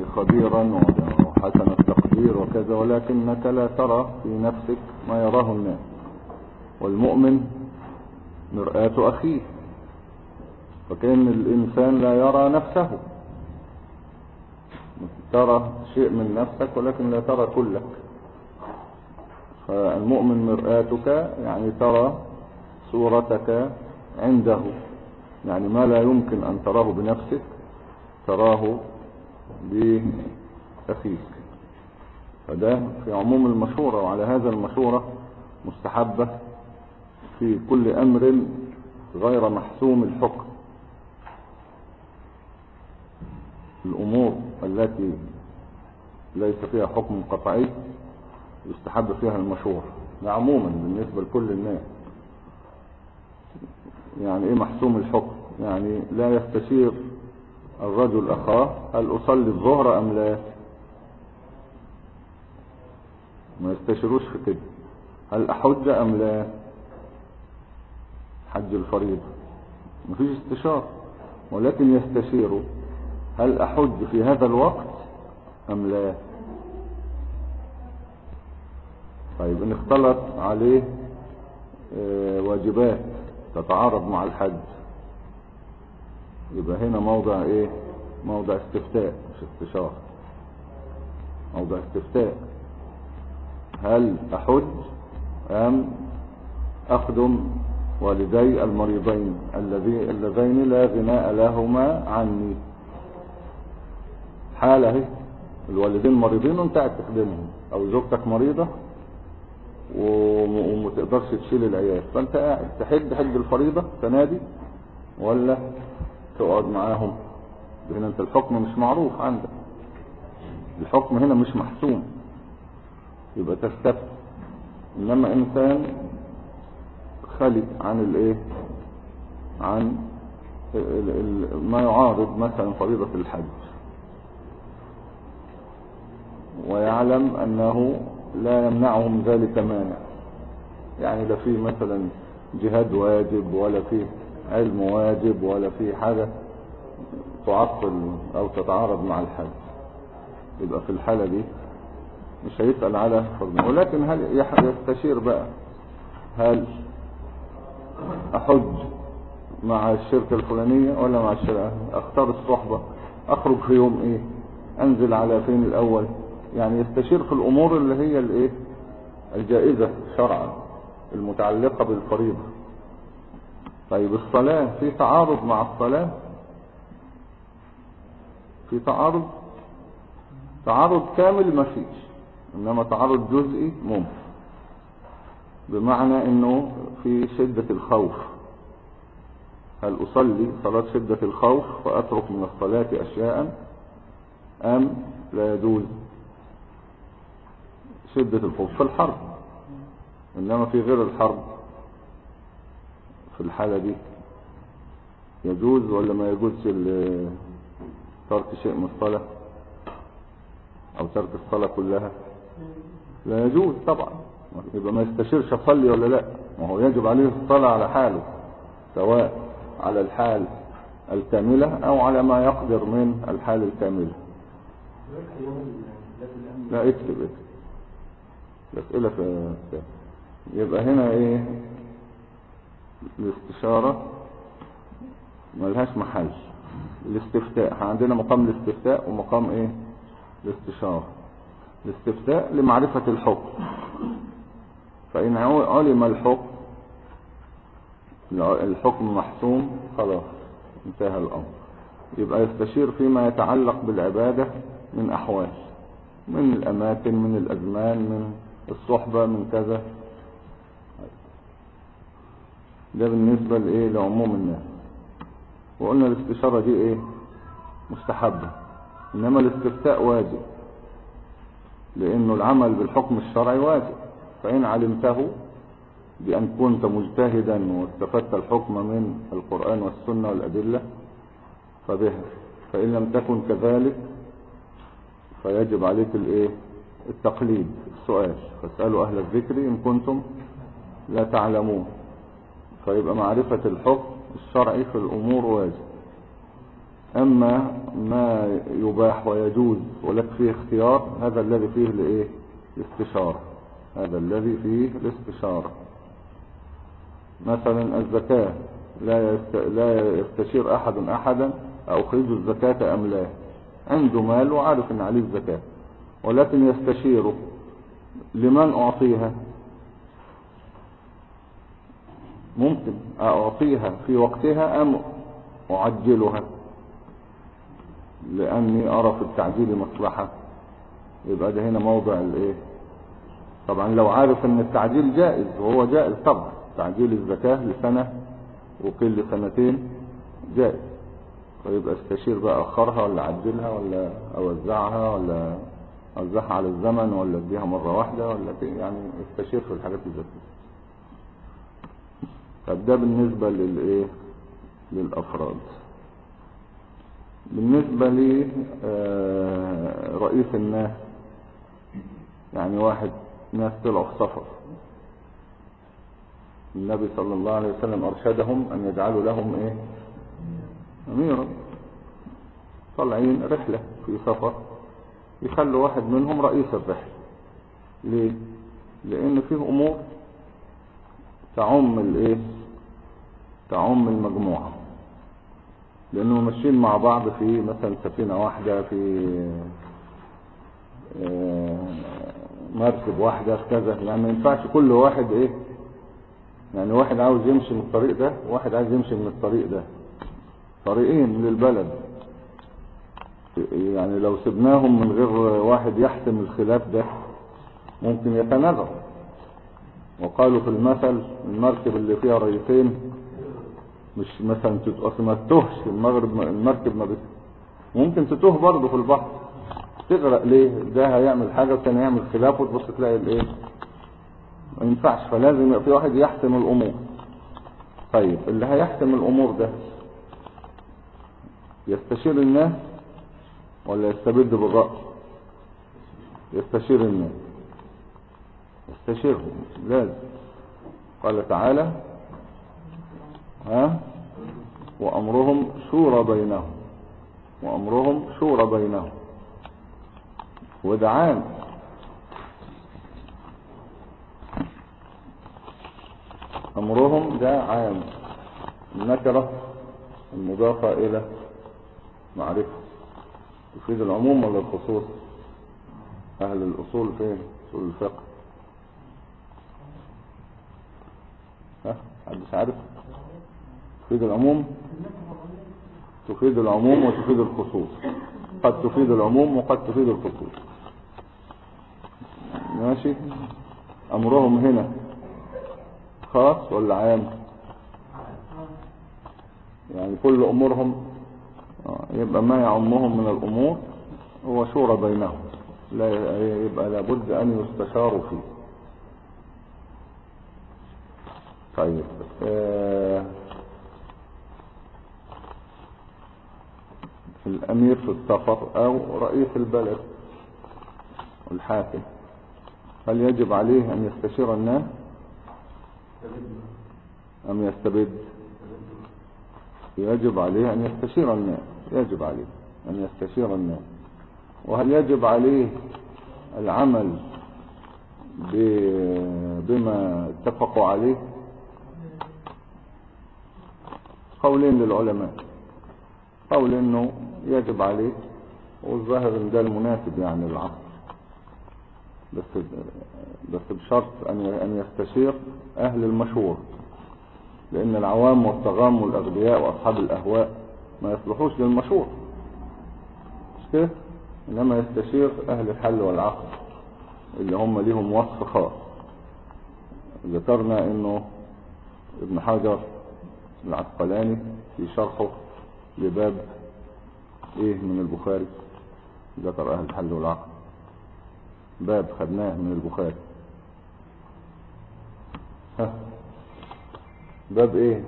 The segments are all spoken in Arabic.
خبيرا وحسن التقدير وكذا، ولكنك لا ترى في نفسك ما يراه الناس. والمؤمن مرآة أخيه، فكأن الإنسان لا يرى نفسه، ترى شيء من نفسك ولكن لا ترى كلك. فالمؤمن مرآتك، يعني ترى صورتك عنده، يعني ما لا يمكن أن تراه بنفسك تراه بأخيك. فده في عموم المشورة، وعلى هذا المشورة مستحبة في كل أمر غير محسوم الحكم. الأمور التي ليس فيها حكم قطعي يستحب فيها المشورة، ده عموما بالنسبة لكل الناس. يعني ايه محسوم الحكم؟ يعني لا يستشير الرجل أخاه هل أصلي الظهر أم لا، ما يستشيروش في كده. هل أحج أم لا، حج الفريضة، مفيش استشار، ولكن يستشير هل أحج في هذا الوقت أم لا. طيب إن اختلط عليه واجبات تتعارض مع الحج، يبقى هنا موضع ايه؟ موضع استفتاء مش استشارة، موضع استفتاء. هل أحج أم أخدم والدي المريضين اللذين لا غناء لهما عني؟ حالة الوالدين مريضين وانت قاعد تخدمهم، او زوجتك مريضة ومتقدرش تشيل العيال، فانت قاعد تحج الفريضة تنادي ولا تقعد معاهم؟ هنا انت الحكم مش معروف عندك، الحكم هنا مش محسوم، يبقى تستفتي. انما انسان خالي عن الايه، عن ما يعارض مثلا فريضة الحج، ويعلم انه لا يمنعهم ذلك مانع، يعني لا في مثلا جهاد واجب ولا في علم واجب ولا في حاجة تعطل او تتعارض مع الحج، يبقى في الحالة دي مش هيسأل على فرض. ولكن هل يستشير بقى هل احج مع الشركة الفلانية ولا مع الشركة، اختار الصحبة، اخرج في يوم ايه، انزل على فين الاول، يعني يستشير في الامور اللي هي الايه الجائزة شرعا المتعلقة بالفريضة. طيب الصلاة في تعارض مع الصلاة؟ في تعارض كامل ما فيش، انما تعارض جزئي ممكن، بمعنى انه في شدة الخوف، هل اصلي صلاة شدة الخوف فاترك من الصلاة اشياء ام لا يجوز؟ شدة الخوف في الحرب، انما في غير الحرب في الحالة دي يجوز ولا ما يجوز ترك شيء من الصلاة او ترك الصلاة كلها؟ لا يجوز طبعا، يبقى ما يستشيرش اصلي ولا لا، وهو يجب عليه الصلاة على حاله، سواء على الحال الكاملة او على ما يقدر من الحال الكاملة. لا اكتب الاسئلة في يبقى هنا ايه، الاستشارة ملهاش محل. الاستفتاء عندنا مقام الاستفتاء ومقام ايه الاستشارة. الاستفتاء لمعرفة الحكم، فإن علم الحكم محسوم خلاص انتهى الأمر، يبقى يستشير فيما يتعلق بالعبادة من أحوال، من الأماكن، من الأزمان، من الصحبة، من كذا. ده بالنسبة لإيه لعموم الناس. وقلنا الاستشارة دي إيه مستحبة، إنما الاستفتاء واجب، لأنه العمل بالحكم الشرعي واجب. فإن علمته بأن كنت مجتهدا واستفدت الحكم من القرآن والسنة والأدلة فبها، فإن لم تكن كذلك فيجب عليك الإيه التقليد، السؤال، فاسألوا أهل الذكر إن كنتم لا تعلمون. فيبقى معرفة الحكم الشرعي في الأمور واجب. أما ما يباح ويجوز ولك فيه اختيار، هذا الذي فيه الايه الاستشارة، هذا الذي فيه الاستشارة. مثلا الزكاة لا يستشير أحدا أخرج الزكاة أم لا، عنده مال وعارف أن عليه الزكاة، ولكن يستشيره لمن أعطيها. ممكن أعطيها في وقتها أم أعجلها، لأني أرى في التعجيل مصلحة. يبقى ده هنا موضع الايه. طبعا لو عارف ان التعجيل جائز، وهو جائز طبعا، تعجيل الزكاة لسنة وقيل لسنتين جائز، فيبقى استشير بقى أخرها ولا عجلها ولا أوزعها ولا أوزعها على الزمن ولا اديها مرة واحدة ولا يعني استشير في الحاجات الزكية. طب ده بالنسبة للايه للأفراد. بالنسبة لرئيس الناس، يعني واحد ناس طلعوا في سفر، النبي صلى الله عليه وسلم أرشدهم أن يجعلوا لهم ايه أميرا، طالعين رحلة في سفر، يخلوا واحد منهم رئيس الرحلة. ليه؟ لأن فيه أمور تعم الايه تعم المجموعة، لأنهم ماشيين مع بعض في مثلا سفينة واحدة، في مركب واحدة، في كذا. يعني ما ينفعش كل واحد ايه، يعني واحد عاوز يمشي من الطريق ده وواحد عايز يمشي من الطريق ده، طريقين للبلد. يعني لو سبناهم من غير واحد يحسم الخلاف ده ممكن يتنازع. وقالوا في المثل المركب اللي فيها رئيسين مش مثلا ما تتوهش، المركب ما ممكن تتوه برضه في البحر، تغرق. ليه؟ ده هيعمل حاجة والثاني هيعمل خلاف، وتبص تلاقي الايه ما ينفعش. فلازم يبقى في واحد يحسم الامور. طيب اللي هيحسم الامور ده يستشير الناس ولا يستبد بالرأي؟ يستشير الناس، يستشيرهم لازم. قال تعالى وأمرهم شورى بينهم، وأمرهم شورى بينهم، وده عام. أمرهم ده عام، النكرة المضافة إلى معرفة تفيد العموم ولا الخصوص؟ أهل الأصول فين؟ أصول الفقه محدش عارف؟ تفيد العموم، تفيد العموم وتفيد الخصوص، قد تفيد العموم وقد تفيد الخصوص. ماشي. أمرهم هنا خاص ولا عام؟ يعني كل أمورهم، يبقى ما يعمهم من الأمور هو شورى بينهم، لا يبقى لابد أن يستشاروا فيه. طيب الأمير في السفر أو رئيس البلد الحاكم، هل يجب عليه أن يستشير الناس أم يستبد؟ يجب عليه أن يستشير الناس، يجب عليه أن يستشير الناس. وهل يجب عليه العمل بما اتفقوا عليه؟ قولين للعلماء، قول انه يجب عليه، والظاهر ان ده المناسب يعني العصر، بس بشرط ان يستشير اهل المشورة، لان العوام والطغام والاغبياء واصحاب الاهواء ما يصلحوش للمشورة، مش كده؟ انما يستشير اهل الحل والعقل اللي هم ليهم وصف خاص. ذكرنا انه ابن حجر العسقلاني في شرحه لباب ايه من البخاري ذكر اهل الحل والعقل، باب خدناه من البخاري. باب ايه؟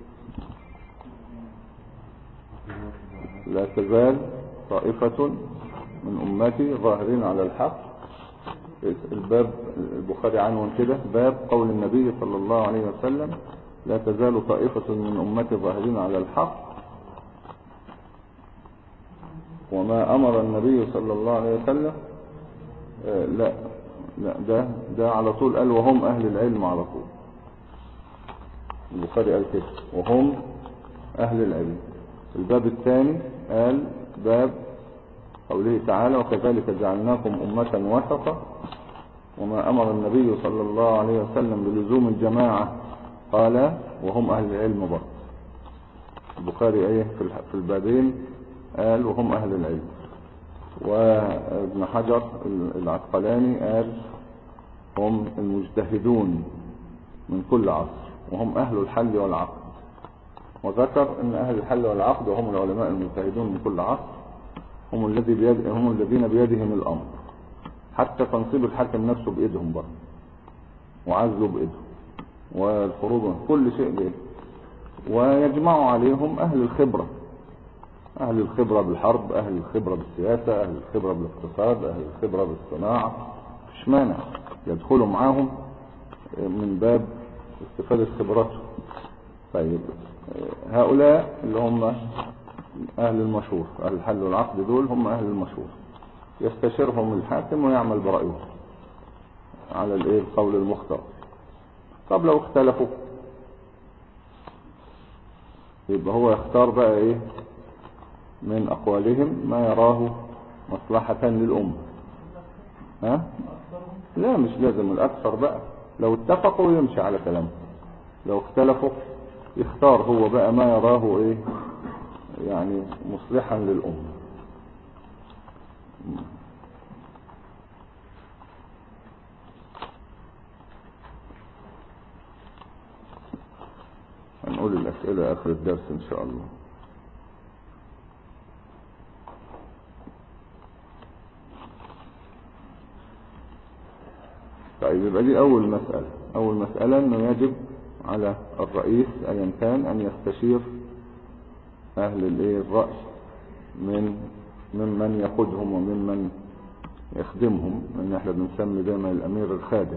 لا تزال طائفة من امتي ظاهرين على الحق. الباب البخاري عنوان كده، باب قول النبي صلى الله عليه وسلم لا تزال طائفة من امتي ظاهرين على الحق وما أمر النبي صلى الله عليه وسلم لا لا، ده على طول قال وهم أهل العلم على طول. البخاري قال كده وهم أهل العلم. الباب الثاني قال باب قوله تعالى وكذلك جعلناكم أمة وسطا وما أمر النبي صلى الله عليه وسلم بلزوم الجماعة قال وهم أهل العلم برضه. البخاري ايه في البابين قال وهم أهل العلم، وابن حجر العسقلاني قال هم المجتهدون من كل عصر وهم أهل الحل والعقد، وذكر أن أهل الحل والعقد وهم العلماء المجتهدون من كل عصر هم الذين بيدهم الأمر، حتى تنصيب الحاكم نفسه بإيدهم برضه، وعزله بإيدهم، والخروج كل شيء بإيدهم. ويجمع عليهم أهل الخبرة، أهل الخبرة بالحرب، أهل الخبرة بالسياسة، أهل الخبرة بالاقتصاد، أهل الخبرة بالصناعة، مفيش مانع يدخلوا معاهم من باب استفادة خبرته. طيب هؤلاء اللي هم أهل المشورة، أهل الحل والعقد دول هم أهل المشورة، يستشيرهم الحاكم ويعمل برأيه على القول المختار. طب لو اختلفوا يبقى هو يختار بقى من أقوالهم ما يراه مصلحة للأمة. ها؟ لا مش لازم الأكثر بقى، لو اتفقوا يمشي على كلامه، لو اختلفوا يختار هو بقى ما يراه يعني مصلحا للأمة. هنقول الأسئلة آخر الدرس إن شاء الله. طيب يبقى دي أول مسألة. أول مسألة أنه يجب على الرئيس أيا كان أن يستشير أهل الرأي ممن يقودهم وممن يخدمهم، لأن احنا بنسمي دائما الأمير الخادم،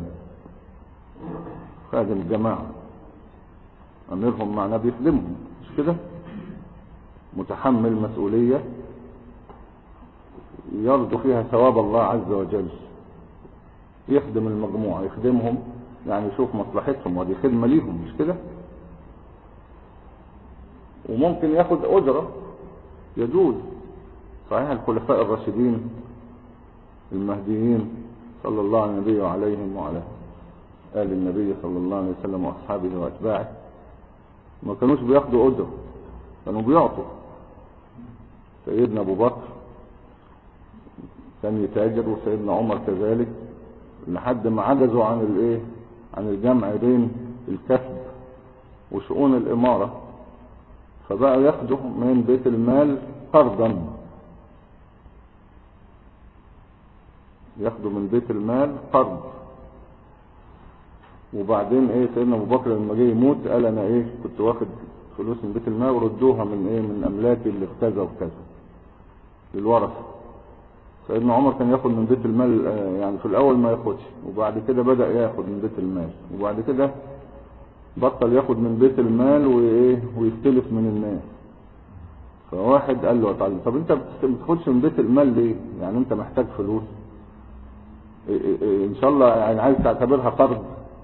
خادم الجماعة، أميرهم معناه بيخدمهم، مش كده؟ متحمل مسؤولية يرجو فيها ثواب الله عز وجل، يخدم المجموعة، يخدمهم يعني يشوف مصلحتهم، ودي خدمة ليهم، مش كده؟ وممكن ياخد أجرة، يجوز. صحيح الخلفاء الراشدين المهديين صلى الله على النبي وعليهم وعلى آل النبي صلى الله عليه وسلم وأصحابه وأتباعه ما كانوش بياخدوا أجرة، كانوا بيعطوا. سيدنا أبو بكر كان يتاجر، وسيدنا عمر كذلك، لحد ما عجزوا عن الجمع بين الكسب وشؤون الإمارة، فبقوا ياخدوا من بيت المال قرضا، ياخدوا من بيت المال قرض. وبعدين سيدنا ابو بكر لما جه يموت قال انا كنت واخد فلوس من بيت المال وردوها من املاكي اللي في كذا وكذا للورثه. سيدنا عمر كان ياخد من بيت المال، يعني في الاول ما ياخدش، وبعد كده بدأ ياخد من بيت المال، وبعد كده بطل ياخد من بيت المال ويستلف من الناس. فواحد قال له تعالى، طب انت ما بتاخدش من بيت المال ليه؟ يعني انت محتاج فلوس ان شاء الله، يعني عايز تعتبرها قرض،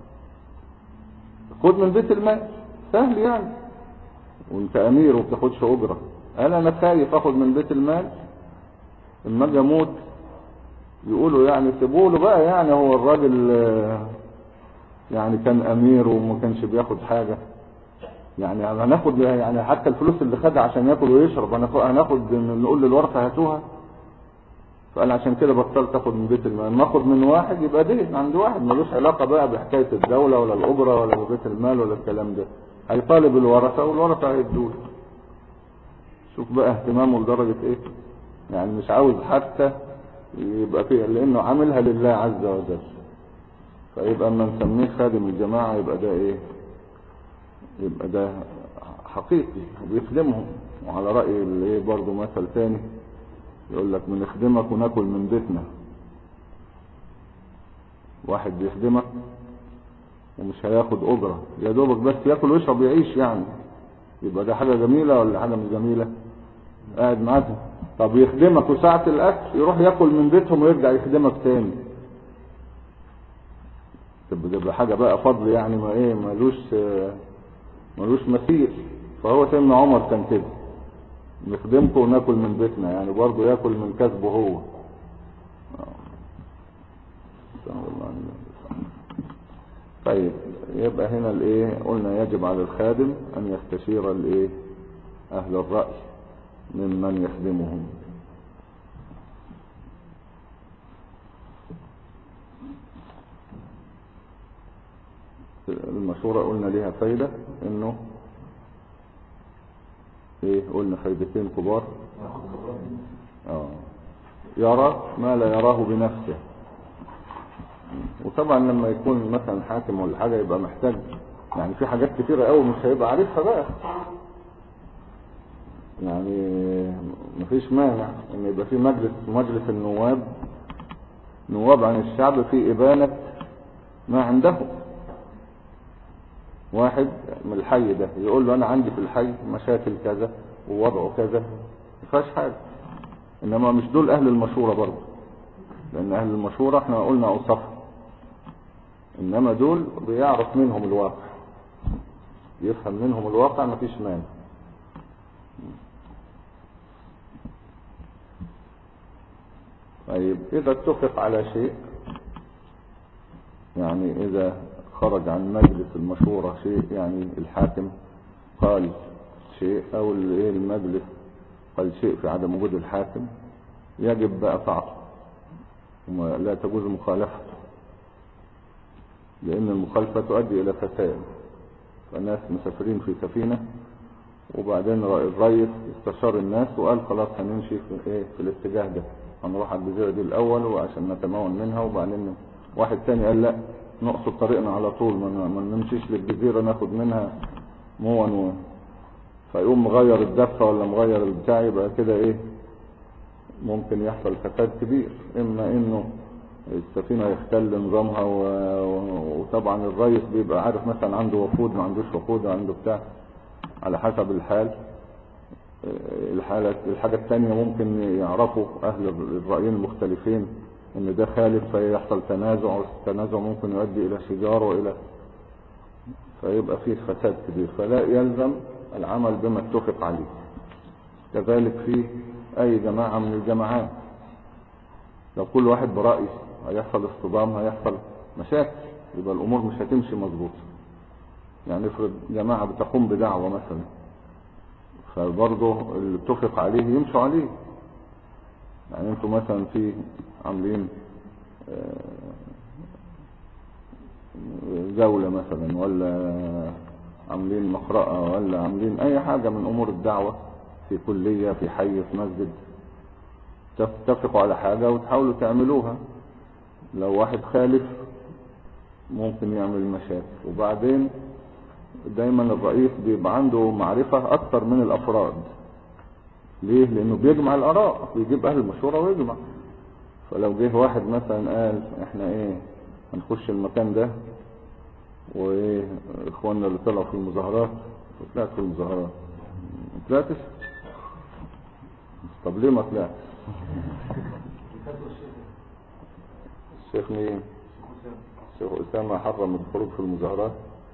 خد من بيت المال، سهل يعني، وانت امير وبتاخدش اجره. قال انا خايف اخد من بيت المال اما اجي اموت يقولوا يعني سيبوا له بقى، يعني هو الراجل يعني كان امير وما كانش بياخد حاجه، يعني هناخد يعني حتى الفلوس اللي خدها عشان ياكل ويشرب هناخد نقول للورثه هاتوها. فقال عشان كده بطلت اخد من بيت المال، ما اخد من واحد يبقى دين عند واحد، ملوش علاقه بقى بحكايه الدوله ولا الاجره ولا بيت المال ولا الكلام ده، هيطالب الورثه والورثه هيدوله. شوف بقى اهتمامه لدرجه يعني مش عاوز حتى يبقى فيه، لانه عاملها لله عز وجل. فيبقى اما نسميه خادم الجماعه يبقى ده يبقى ده حقيقي وبيخدمهم. وعلى راي برضه مثل تاني يقول لك بنخدمك وناكل من بيتنا. واحد بيخدمك ومش هياخد اجره، يا دوبك بس ياكل ويشرب يعيش، يعني يبقى ده حاجه جميله ولا حاجه مش جميله؟ قاعد معاك طب يخدمك وساعة الاكل يروح ياكل من بيتهم ويرجع يخدمك تاني، تبقى حاجة بقى فضل يعني ما ايه ملوش مثيل. فهو سيدنا عمر كان كده، نخدمكم وناكل من بيتنا، يعني برضه ياكل من كسبه هو. طيب يبقى هنا الايه، قلنا يجب على الخادم ان يستشير الايه اهل الرأي ممن يخدمهم. المشورة قلنا ليها فايدة، انه ايه، قلنا فايدتين كبار. يرى ما لا يراه بنفسه. وطبعا لما يكون مثلا حاكم ولا حاجة يبقى محتاج، يعني في حاجات كتيرة قوي مش هيبقى عارفها بقى، يعني مفيش مانع ان يبقى في مجلس النواب، نواب عن الشعب في ابانة ما عنده. واحد من الحي ده يقول له انا عندي في الحي مشاكل كذا ووضعه كذا، مفيهاش حاجة. انما مش دول اهل المشورة برضه، لان اهل المشورة احنا قلنا اوصفهم، انما دول بيعرف منهم الواقع، يفهم منهم الواقع، مفيش مانع. طيب اذا اتفق على شيء، يعني اذا خرج عن مجلس المشورة شيء، يعني الحاكم قال شيء او المجلس قال شيء في عدم وجود الحاكم، يجب بقى طاعته ولا تجوز مخالفته، لان المخالفة تؤدي الى فساد. فالناس مسافرين في سفينة، وبعدين الرئيس استشار الناس وقال خلاص هنمشي في الاتجاه ده، هنروح على الجزيرة دي الاول وعشان نتمون منها، وبعدين واحد تاني قال لا نقصد طريقنا على طول، ما نمشيش للجزيرة ناخد منها مون فيقوم مغير الدفة ولا مغير البتاع، يبقى كده ممكن يحصل فساد كبير. اما انه السفينة يختل نظامها وطبعا الرئيس بيبقى عارف مثلا عنده وقود ما عندوش وقود، عنده بتاع على حسب الحال. الحاجة الثانية ممكن يعرفوا اهل الرأيين المختلفين ان ده خالف فيحصل تنازع، والتنازع ممكن يؤدي الى شجار فيبقى فيه فساد كبير. فلا يلزم العمل بما اتفق عليه. كذلك في اي جماعة من الجماعات، لو كل واحد برأي هيحصل اصطدام، هيحصل مشاكل، يبقى الامور مش هتمشي مظبوطة. يعني افرض جماعة بتقوم بدعوة مثلا، فبرضه اللي اتفق عليه يمشوا عليه. يعني انتوا مثلا في عاملين جولة مثلا، ولا عاملين مقرأة، ولا عاملين اي حاجة من امور الدعوة في كلية، في حي، في مسجد، تتفقوا على حاجة وتحاولوا تعملوها. لو واحد خالف ممكن يعمل مشاكل. وبعدين دايما الرئيس بيبقى عنده معرفة اكتر من الافراد. ليه؟ لانه بيجمع الاراء، بيجيب اهل المشورة ويجمع. فلو جه واحد مثلا قال احنا هنخش المكان ده، واخواننا اللي طلعوا في المظاهرات، طلعت في المظاهرات، طلعتش؟ طب ليه ما طلعت؟ الشيخ مين؟ الشيخ أسامة حرم الخروج في المظاهرات.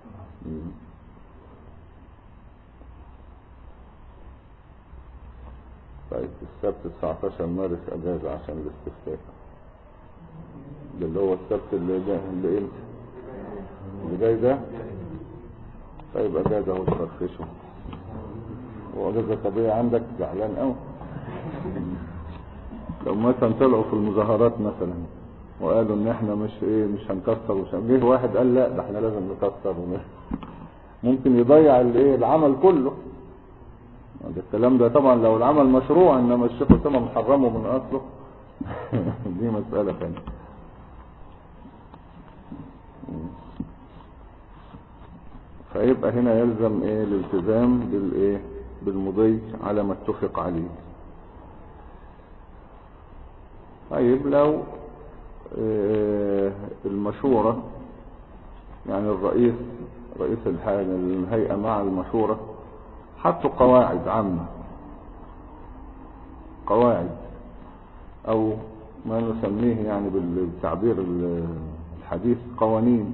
طيب السبت 19 مارس اجازة عشان الاستفتاء، ده اللي هو السبت اللي جاي ده. طيب اجازة هو تفرفشه، واجازة طبيعي عندك زعلان قوي. لو مثلا طلعوا في المظاهرات مثلا وقالوا ان احنا مش هنكسر، جه واحد قال لا ده احنا لازم نكسر، ممكن يضيع العمل كله. الكلام ده طبعا لو العمل مشروع، انما الشيخ أسامة محرمه من اصله دي مسألة ثانية. فيبقى هنا يلزم الالتزام بالمضي على ما اتفق عليه. طيب لو المشورة، يعني رئيس الهيئة مع المشورة حطوا قواعد عامة، قواعد او ما نسميه يعني بالتعبير الحديث قوانين.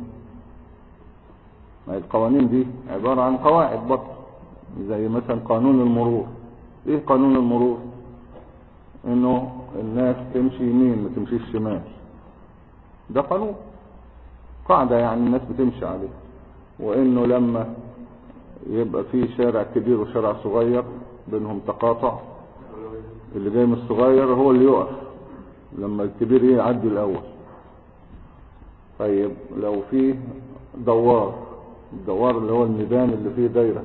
ما القوانين دي عبارة عن قواعد برضه، زي مثلا قانون المرور. ايه قانون المرور؟ انه الناس تمشي يمين ما تمشيش شمال، ده قانون، قاعدة يعني الناس بتمشي عليه. وانه لما يبقى في شارع كبير وشارع صغير بينهم تقاطع، اللي جاي من الصغير هو اللي يقف لما الكبير يعدي الاول. طيب لو في دوار، الدوار اللي هو الميدان اللي فيه دايرة،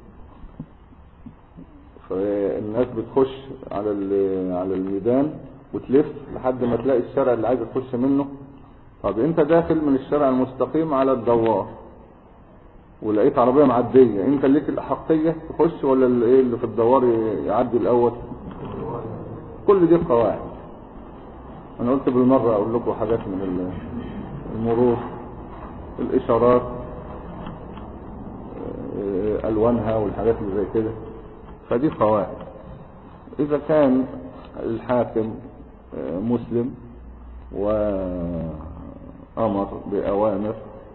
فالناس بتخش على الميدان وتلف لحد ما تلاقي الشارع اللي عايز تخش منه. طب انت داخل من الشارع المستقيم على الدوار ولقيت عربية معدية، انت ليك الأحقية تخش ولا اللي في الدوار يعدي الأول؟ كل دي قواعد. انا قلت بالمرة اقول لكم حاجات من المرور، الاشارات، الوانها والحاجات اللي زي كده، فدي قواعد. اذا كان الحاكم مسلم وامر باوامر،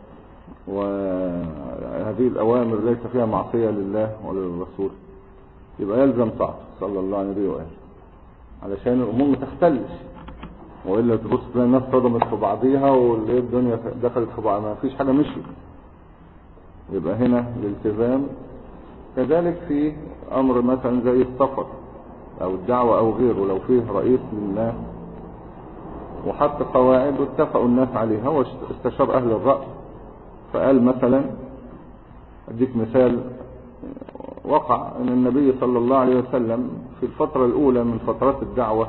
وهذه الاوامر ليس فيها معصية لله ولا للرسول، يبقى يلزم طاعته صلى الله عليه وآله علشان الامور ما تختلش. والا تبص تلاقي الناس صدمت في بعضيها والدنيا دخلت في بعض، ما فيش حاجة مشي. يبقى هنا الالتزام. كذلك في امر مثلا زي السفر او الدعوة او غيره، لو فيه رئيس للناس وحط قواعد واتفقوا الناس عليها واستشار اهل الرأي، فقال مثلا، اديك مثال وقع ان النبي صلى الله عليه وسلم في الفترة الاولى من فترات الدعوة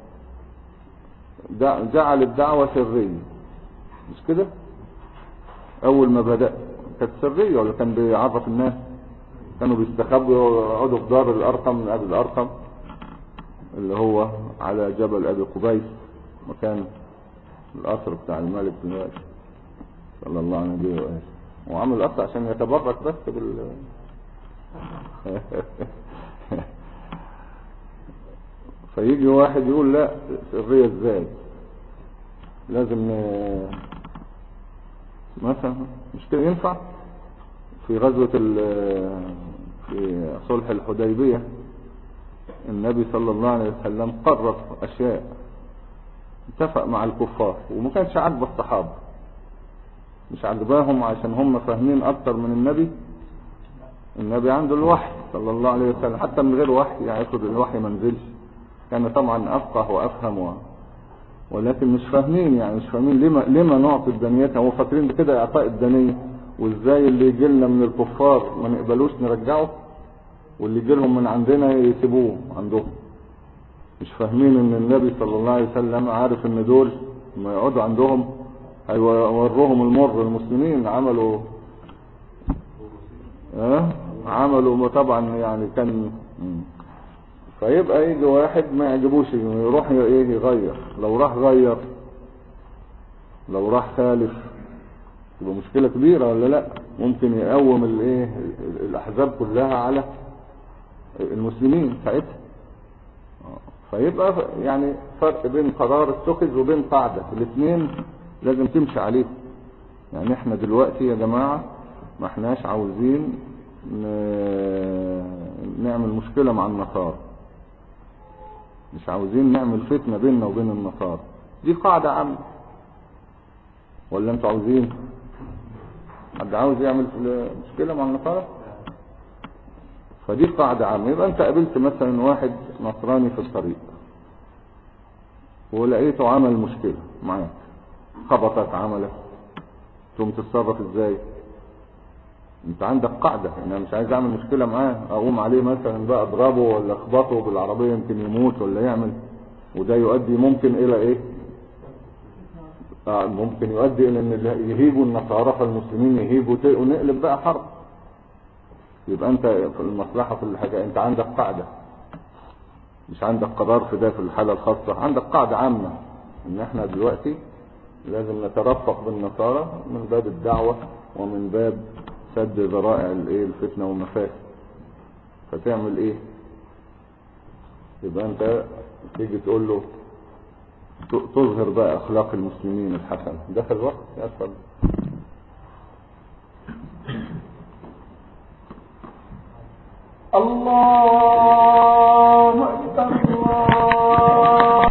جعل الدعوة سرية، مش كده؟ اول ما بدأ كانت سرية ولا كان بيعرف الناس؟ كانوا بيستخبوا ويقعدوا في دار الارقم من ابي الارقم اللي هو على جبل ابي قبيس مكان القصر بتاع الملك دلوقتي صلى الله عليه وسلم. وعمل القصر عشان يتبرك بس فيجي واحد يقول لا سرية ازاي؟ لازم مثلا مش كده ينفع؟ في غزوة في صلح الحديبية النبي صلى الله عليه وسلم قرر اشياء، اتفق مع الكفار وما كانش عاجبه الصحابة، مش عاجباهم عشان هم فاهمين اكتر من النبي. النبي عنده الوحي صلى الله عليه وسلم، حتى من غير وحي يعني ياخد الوحي منزلش، كان طبعا افقه وافهم ولكن مش فاهمين، يعني مش فاهمين لما نعطي الدنيا. هو فاكرين بكده اعطاء الدنيا، وازاي اللي يجي لنا من الكفار ما نقبلوش نرجعه، واللي يجي لهم من عندنا يسيبوه عندهم. مش فاهمين ان النبي صلى الله عليه وسلم عارف ان دول ما يقعدوا عندهم هيوروهم المر. المسلمين عملوا طبعا يعني كان فيبقى يجي واحد ما يعجبوش يروح يغير. لو راح خالف يبقى مشكلة كبيرة ولا لا؟ ممكن يقوم الاحزاب كلها على المسلمين ساعتها. فيبقى يعني فرق بين قرار اتخذ وبين قاعدة، الاثنين لازم تمشي عليه. يعني احنا دلوقتي يا جماعة ما احناش عاوزين نعمل مشكلة مع النصارى، مش عاوزين نعمل فتنة بيننا وبين النصارى، دي قاعدة عامة. ولا انتوا عاوزين؟ حد عاوز يعمل مشكلة مع النصارى؟ فدي قاعدة عامة. يبقى انت قابلت مثلا واحد نصراني في الطريق ولقيته عمل مشكلة معاك، خبطك عملك، تقوم تتصرف ازاي؟ انت عندك قاعدة، انا مش عايز اعمل مشكلة معاه اقوم عليه مثلا بقى اضربه ولا اخبطه بالعربية يمكن يموت ولا يعمل، وده يؤدي ممكن الى ايه؟ ممكن يؤدي الى ان يهيجوا النصارى فالمسلمين يهيجوا ونقلب بقى حرب. يبقى انت في المصلحة في الحاجة انت عندك قاعدة، مش عندك قرار في ده في الحالة الخاصة، عندك قاعدة عامة ان احنا دلوقتي لازم نترفق بالنصارى من باب الدعوة ومن باب سد ذرائع الفتنة والمفاسد. فتعمل ايه؟ يبقى انت تيجي تقول له تظهر بقى اخلاق المسلمين الحسنة. دخل وقت يا اتفضل. الله أكبر الله.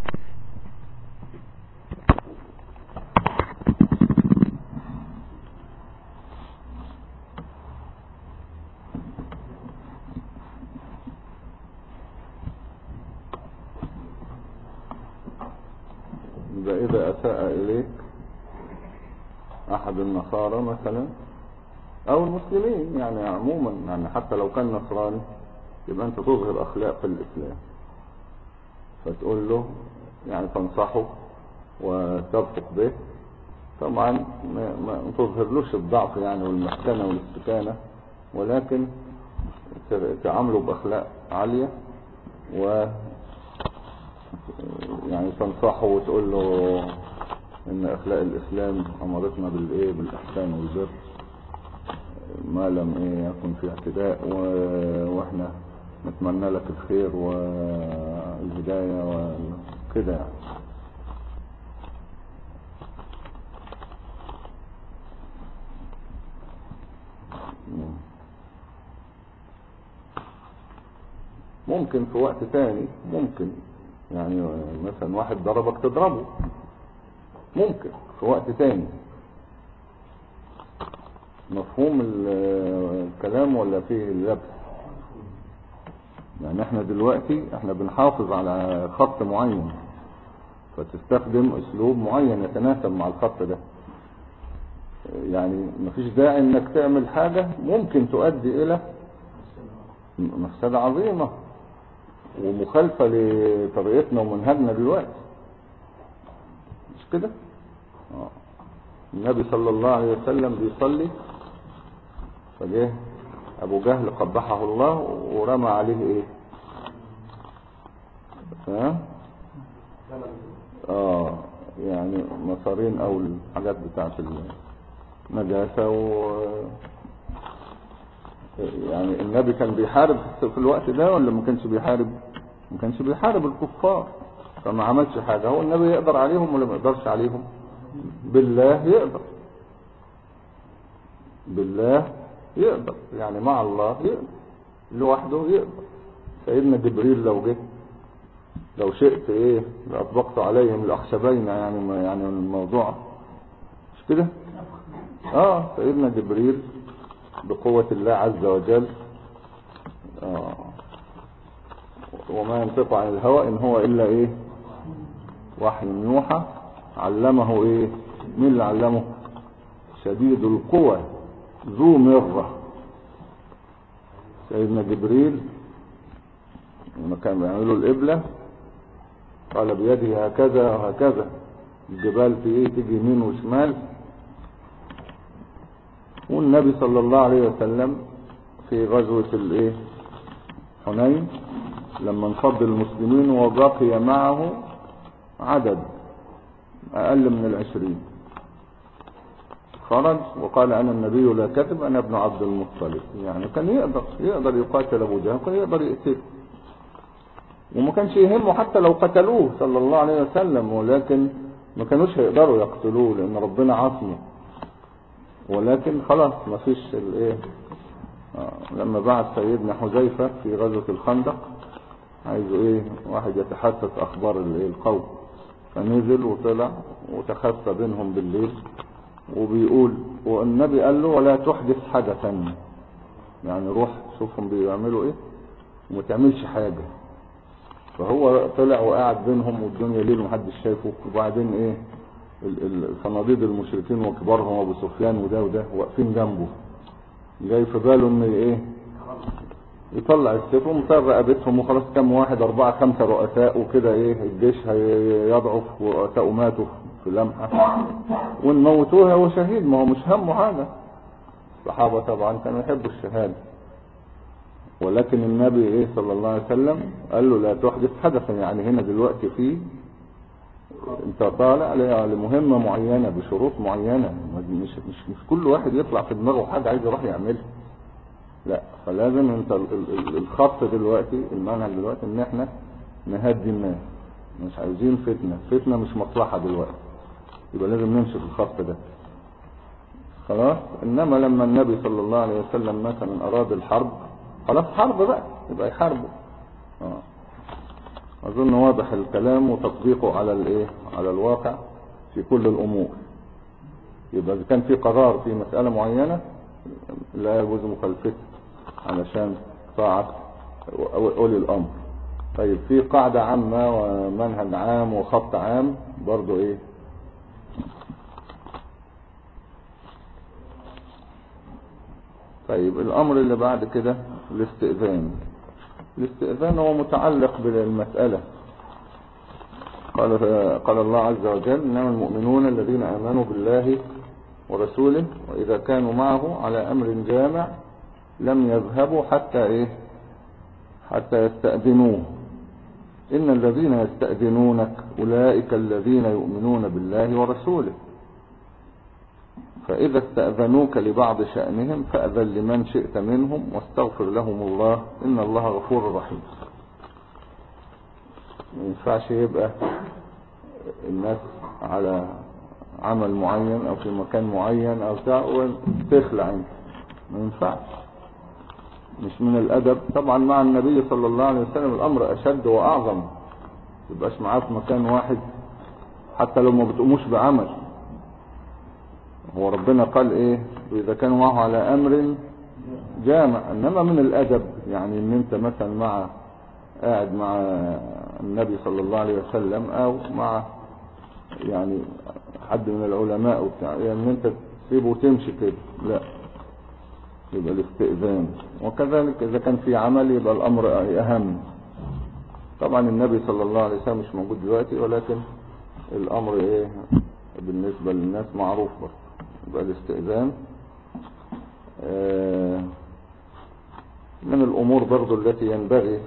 يبقى إذا أساء إليك أحد النصارى مثلا أو المسلمين يعني عموما، يعني حتى لو كان نصراني، يبقى أنت تظهر أخلاق الإسلام، فتقول له يعني تنصحه وترفق به. طبعا ما تظهرلوش الضعف يعني والمسكنة والاستكانة، ولكن تعامله بأخلاق عالية، و يعني تنصحه وتقول له ان اخلاق الاسلام امرتنا بالاحسان والبر ما لم يكن في اعتداء، واحنا نتمنى لك الخير والهداية وكده يعني. ممكن في وقت تاني، ممكن يعني مثلا واحد ضربك تضربه، ممكن في وقت تاني. مفهوم الكلام ولا فيه اللبس؟ يعني احنا دلوقتي بنحافظ على خط معين، فتستخدم اسلوب معين يتناسب مع الخط ده. يعني مفيش داعي انك تعمل حاجة ممكن تؤدي الى مفسدة عظيمة ومخالفة لطريقتنا ومنهجنا دلوقتي، مش كده؟ النبي صلى الله عليه وسلم بيصلي، فجاه ابو جهل قبحه الله ورمى عليه يعني مصارين او الحاجات بتاعت النجاسة يعني النبي كان بيحارب في الوقت ده ولا ما كانش بيحارب؟ ما كانش بيحارب الكفار، فما عملش حاجة. هو النبي يقدر عليهم ولا ما يقدرش عليهم؟ بالله يقدر، بالله يقدر، يعني مع الله يقدر، لوحده يقدر. سيدنا جبريل لو شئت لأطبقت عليهم الأخشبين، يعني الموضوع مش كده؟ سيدنا جبريل بقوة الله عز وجل، وما ينطق عن الهوى إن هو إلا وحي يوحى، علمه مين اللي علمه؟ شديد القوى ذو مرة. سيدنا جبريل لما كان بيعملوا القبلة قال بيده هكذا وهكذا، الجبال تيجي يمين وشمال. والنبي صلى الله عليه وسلم في غزوة حنين لما انفض المسلمين وبقي معه عدد اقل من 20، خرج وقال انا النبي لا كذب، انا ابن عبد المطلب. يعني كان يقدر يقاتل ابو جهل، كان يقدر يقتله، وما كانش يهمه حتى لو قتلوه صلى الله عليه وسلم، ولكن ما كانوش هيقدروا يقتلوه لان ربنا عاصمه. ولكن خلاص ما فيش لما بعت سيدنا حذيفة في غزوة الخندق عايزه واحد يتحدث اخبار القوم، فنزل وطلع وتخفى بينهم بالليل وبيقول، والنبي قال له ولا تحدث حدثا، يعني روح شوفهم بيعملوا وما تعملش حاجة. فهو طلع وقاعد بينهم والدنيا ليل ومحدش شايفه، وبعدين الصناديد المشركين وكبارهم ابو سفيان وده واقفين جنبه، جاي في باله ان يطلع السيف ومطر رقبتهم وخلاص. كم واحد 4 5 رؤساء وكده الجيش هيضعف ورؤساء ماتوا في لمحة ونموتوها وشهيد، ما هو مش همه حاجة. الصحابة طبعا كانوا يحبوا الشهادة، ولكن النبي صلى الله عليه وسلم قال له لا تحدث حدثا. يعني هنا دلوقتي انت طالع لمهمة معينة بشروط معينة، مش كل واحد يطلع في دماغه حاجة عايز يروح يعملها. لا، فلازم انت الخط دلوقتي، المنهج دلوقتي ان احنا نهدي الناس، مش عايزين فتنة مش مصلحة دلوقتي، يبقى لازم نمشي في الخط ده خلاص. انما لما النبي صلى الله عليه وسلم مثلا اراد الحرب، خلاص حرب بقى، يبقى يحاربوا. اظن واضح الكلام وتطبيقه على الايه، على الواقع في كل الامور. يبقى اذا كان في قرار في مسألة معينة لا يجوز مخالفته علشان طاعة اولي الامر. طيب في قاعدة عامة ومنهج عام وخط عام برضو ايه. طيب الامر اللي بعد كده الاستئذان. الاستئذان هو متعلق بالمسألة. قال الله عز وجل: إنما المؤمنون الذين آمنوا بالله ورسوله وإذا كانوا معه على أمر جامع لم يذهبوا حتى يستأذنوه. إن الذين يستأذنونك أولئك الذين يؤمنون بالله ورسوله فإذا استأذنوك لبعض شأنهم فأذن لمن شئت منهم واستغفر لهم الله إن الله غفور رحيم. ما ينفعش يبقى الناس على عمل معين او في مكان معين او تخلع انت، ما ينفعش، مش من الادب. طبعا مع النبي صلى الله عليه وسلم الامر اشد واعظم، تبقاش معاه في مكان واحد حتى لو ما بتقوموش بعمل. هو ربنا قال ايه؟ واذا كانوا معه على امر جامع. انما من الادب يعني ان انت مثلا قاعد مع النبي صلى الله عليه وسلم او مع يعني حد من العلماء وبتاع، يعني انت تسيبه وتمشي كده، لا، يبقى الاستئذان. وكذلك اذا كان في عمل يبقى الامر اهم. طبعا النبي صلى الله عليه وسلم مش موجود دلوقتي، ولكن الامر ايه بالنسبة للناس معروف برضه. يبقى الاستئذان من الامور برضه التي ينبغي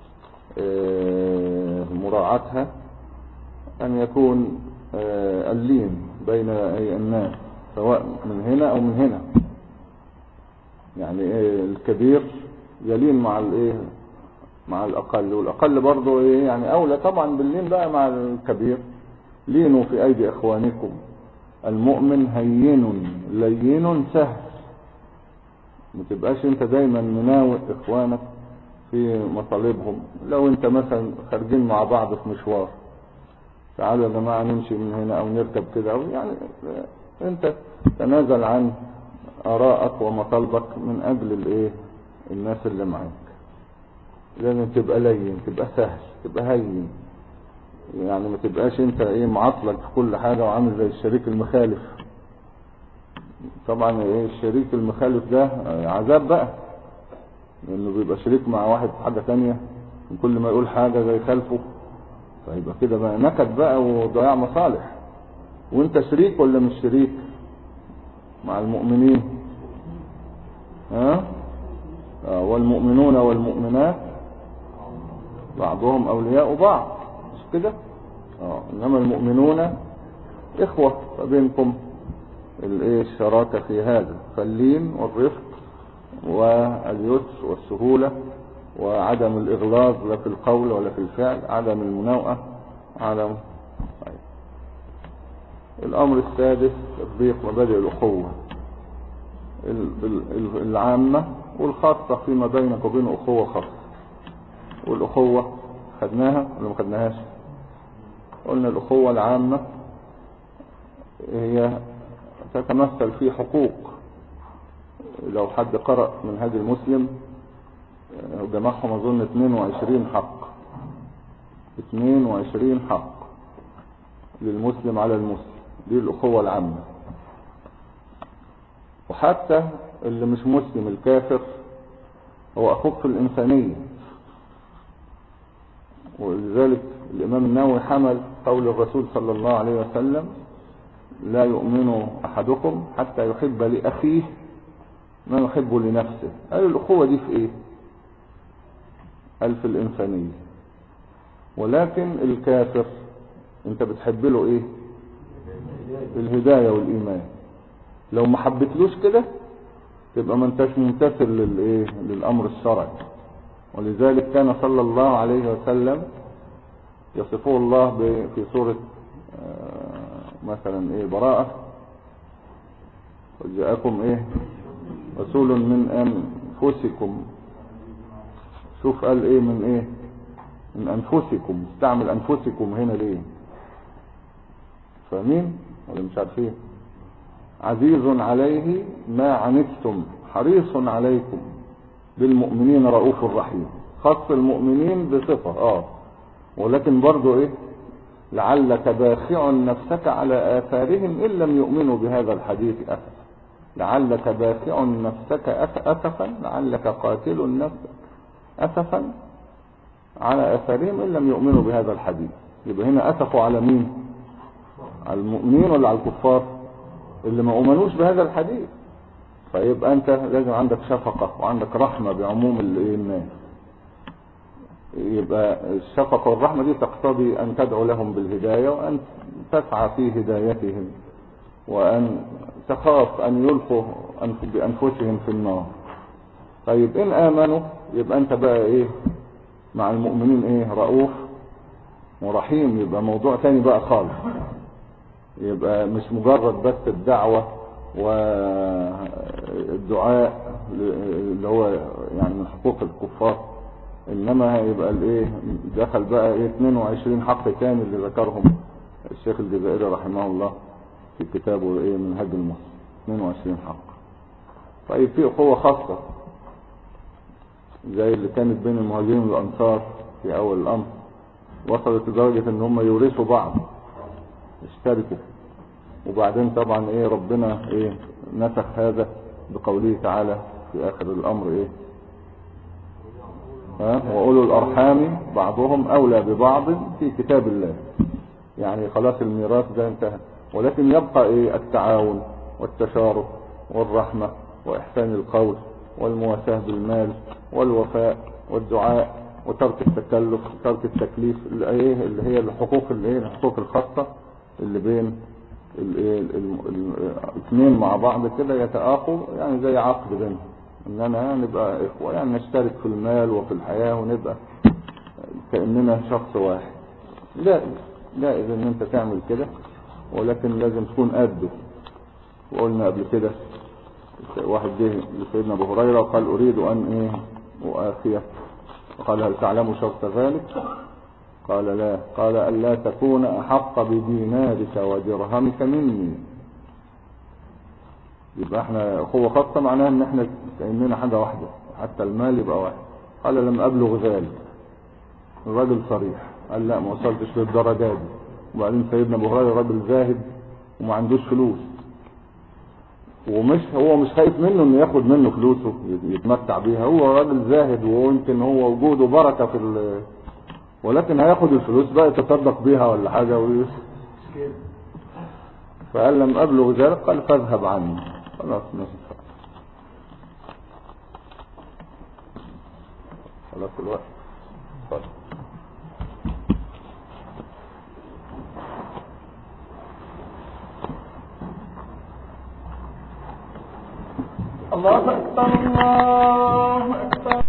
مراعاتها ان يكون اللين بين الناس سواء من هنا او من هنا. يعني الكبير يلين مع الاقل، والاقل برضه يعني اولى طبعا باللين بقى مع الكبير. لينوا في ايدي اخوانكم المؤمن هين لين سهل. ما تبقاش انت دايما مناوئ اخوانك في مطالبهم. لو انت مثلا خارجين مع بعض في مشوار، تعالوا يا جماعة نمشي من هنا او نركب كده، او يعني انت تنازل عن ارائك ومطالبك من اجل الناس اللي معاك. لازم تبقى لين، تبقى سهل، تبقى هين. يعني ما تبقاش انت معطلك في كل حاجة وعامل زي الشريك المخالف. طبعا الشريك المخالف ده عذاب بقى، لانه بيبقى شريك مع واحد في حاجة تانية، كل ما يقول حاجة زي خلفه، فيبقى كده بقى نكد بقى وضياع مصالح. وانت شريك ولا مش شريك مع المؤمنين؟ والمؤمنون والمؤمنات بعضهم اولياء بعض، مش كده؟ انما المؤمنون اخوة، فبينكم الشراكة في هذا، فاللين والرفق واليسر والسهولة وعدم الإغلاظ لا في القول ولا في الفعل، عدم المناوئة، عدم. الأمر السادس تطبيق مبادئ الأخوة العامة والخاصة فيما بينك وبين أخوة خاصة. والأخوة خدناها ولا ما خدناهاش؟ قلنا الأخوة العامة هي تتمثل في حقوق. لو حد قرأ منهاج المسلم جمعهم أظن 22 حق، 22 حق للمسلم على المسلم، دي الأخوة العامة. وحتى اللي مش مسلم الكافر هو أخوك في الإنسانية. ولذلك الإمام النووي حمل قول الرسول صلى الله عليه وسلم: لا يؤمن أحدكم حتى يحب لأخيه ما يحب لنفسه. قال الأخوة دي في إيه؟ قال في الإنسانية. ولكن الكافر انت بتحب له ايه؟ الهداية والإيمان. لو ما حبتلوش كده تبقى ما انتش ممتثل للايه للامر الشرعي. ولذلك كان صلى الله عليه وسلم يصفه الله في سورة مثلا ايه براءة، وجاءكم ايه رسول من انفسكم. شوف قال ايه من ايه من انفسكم، استعمل انفسكم هنا ليه؟ فاهمين ولا مش عارفين؟ عزيز عليه ما عنتم حريص عليكم بالمؤمنين رؤوف رحيم. خص المؤمنين بصفة ولكن برضو ايه لعلك باخع نفسك على آثارهم إن لم يؤمنوا بهذا الحديث أسفا. لعلك باخع نفسك أسفا، لعلك قاتل النفس أسفا على آثارهم إن لم يؤمنوا بهذا الحديث. يبقى هنا أسفوا على مين؟ على المؤمنين ولا على الكفار اللي ما أؤمنوش بهذا الحديث؟ فيبقى أنت لازم عندك شفقة وعندك رحمة بعموم الناس. يبقى الشفقة والرحمة دي تقتضي أن تدعو لهم بالهداية، وأن تسعى في هدايتهم، وأن تخاف أن يلقوا بأنفسهم في النار. طيب إن آمنوا يبقى أنت بقى إيه مع المؤمنين إيه رؤوف ورحيم. يبقى موضوع تاني بقى خالص. يبقى مش مجرد بس الدعوة والدعاء اللي هو يعني من حقوق الكفار، انما يبقى الايه دخل بقى ايه 22 حق تاني اللي ذكرهم الشيخ الجزائري رحمه الله في كتابه ايه منهج المصر. 22 حق. طيب في اخوة خاصة زي اللي كانت بين المهاجرين والانصار في اول الامر، وصلت لدرجة ان هم يورثوا بعض، اشتركوا. وبعدين طبعا ايه ربنا ايه نسخ هذا بقوله تعالى في اخر الامر ايه وأولو الأرحام بعضهم أولى ببعض في كتاب الله. يعني خلاص الميراث ده انتهى، ولكن يبقى ايه التعاون والتشارك والرحمة وإحسان القول والمواساة بالمال والوفاء والدعاء وترك التكلف وترك التكليف اللي هي الحقوق الحقوق الخاصة اللي بين الاثنين مع بعض كده يتآخوا، يعني زي عقد بينهم اننا نبقى اخوة، يعني نشترك في المال وفي الحياة ونبقى كأننا شخص واحد. جائز ان انت تعمل كده، ولكن لازم تكون قده. وقلنا قبل كده واحد جه لسيدنا ابو هريرة وقال اريد ان اؤاخيه، قال هل تعلم شرط ذلك؟ قال لا. قال الا تكون احق بدينارك ودرهمك مني. يبقى احنا اخوة خاصة معناها ان احنا كأننا حاجة واحدة، حتى المال يبقى واحد. قال لم ابلغ ذلك. الراجل صريح قال لا ما وصلتش للدرجة دي. وبعدين سيدنا ابو هريرة راجل زاهد وما عندوش فلوس، هو مش خايف منه انه ياخد منه فلوسه يتمتع بيها. هو راجل زاهد ويمكن هو وجوده بركة ولكن هياخد الفلوس بقى يتصدق بيها ولا حاجة فقال لم ابلغ ذلك. قال فاذهب عني. خلاص خلاص الوقت. خلاص. الله أكبر الله أكبر.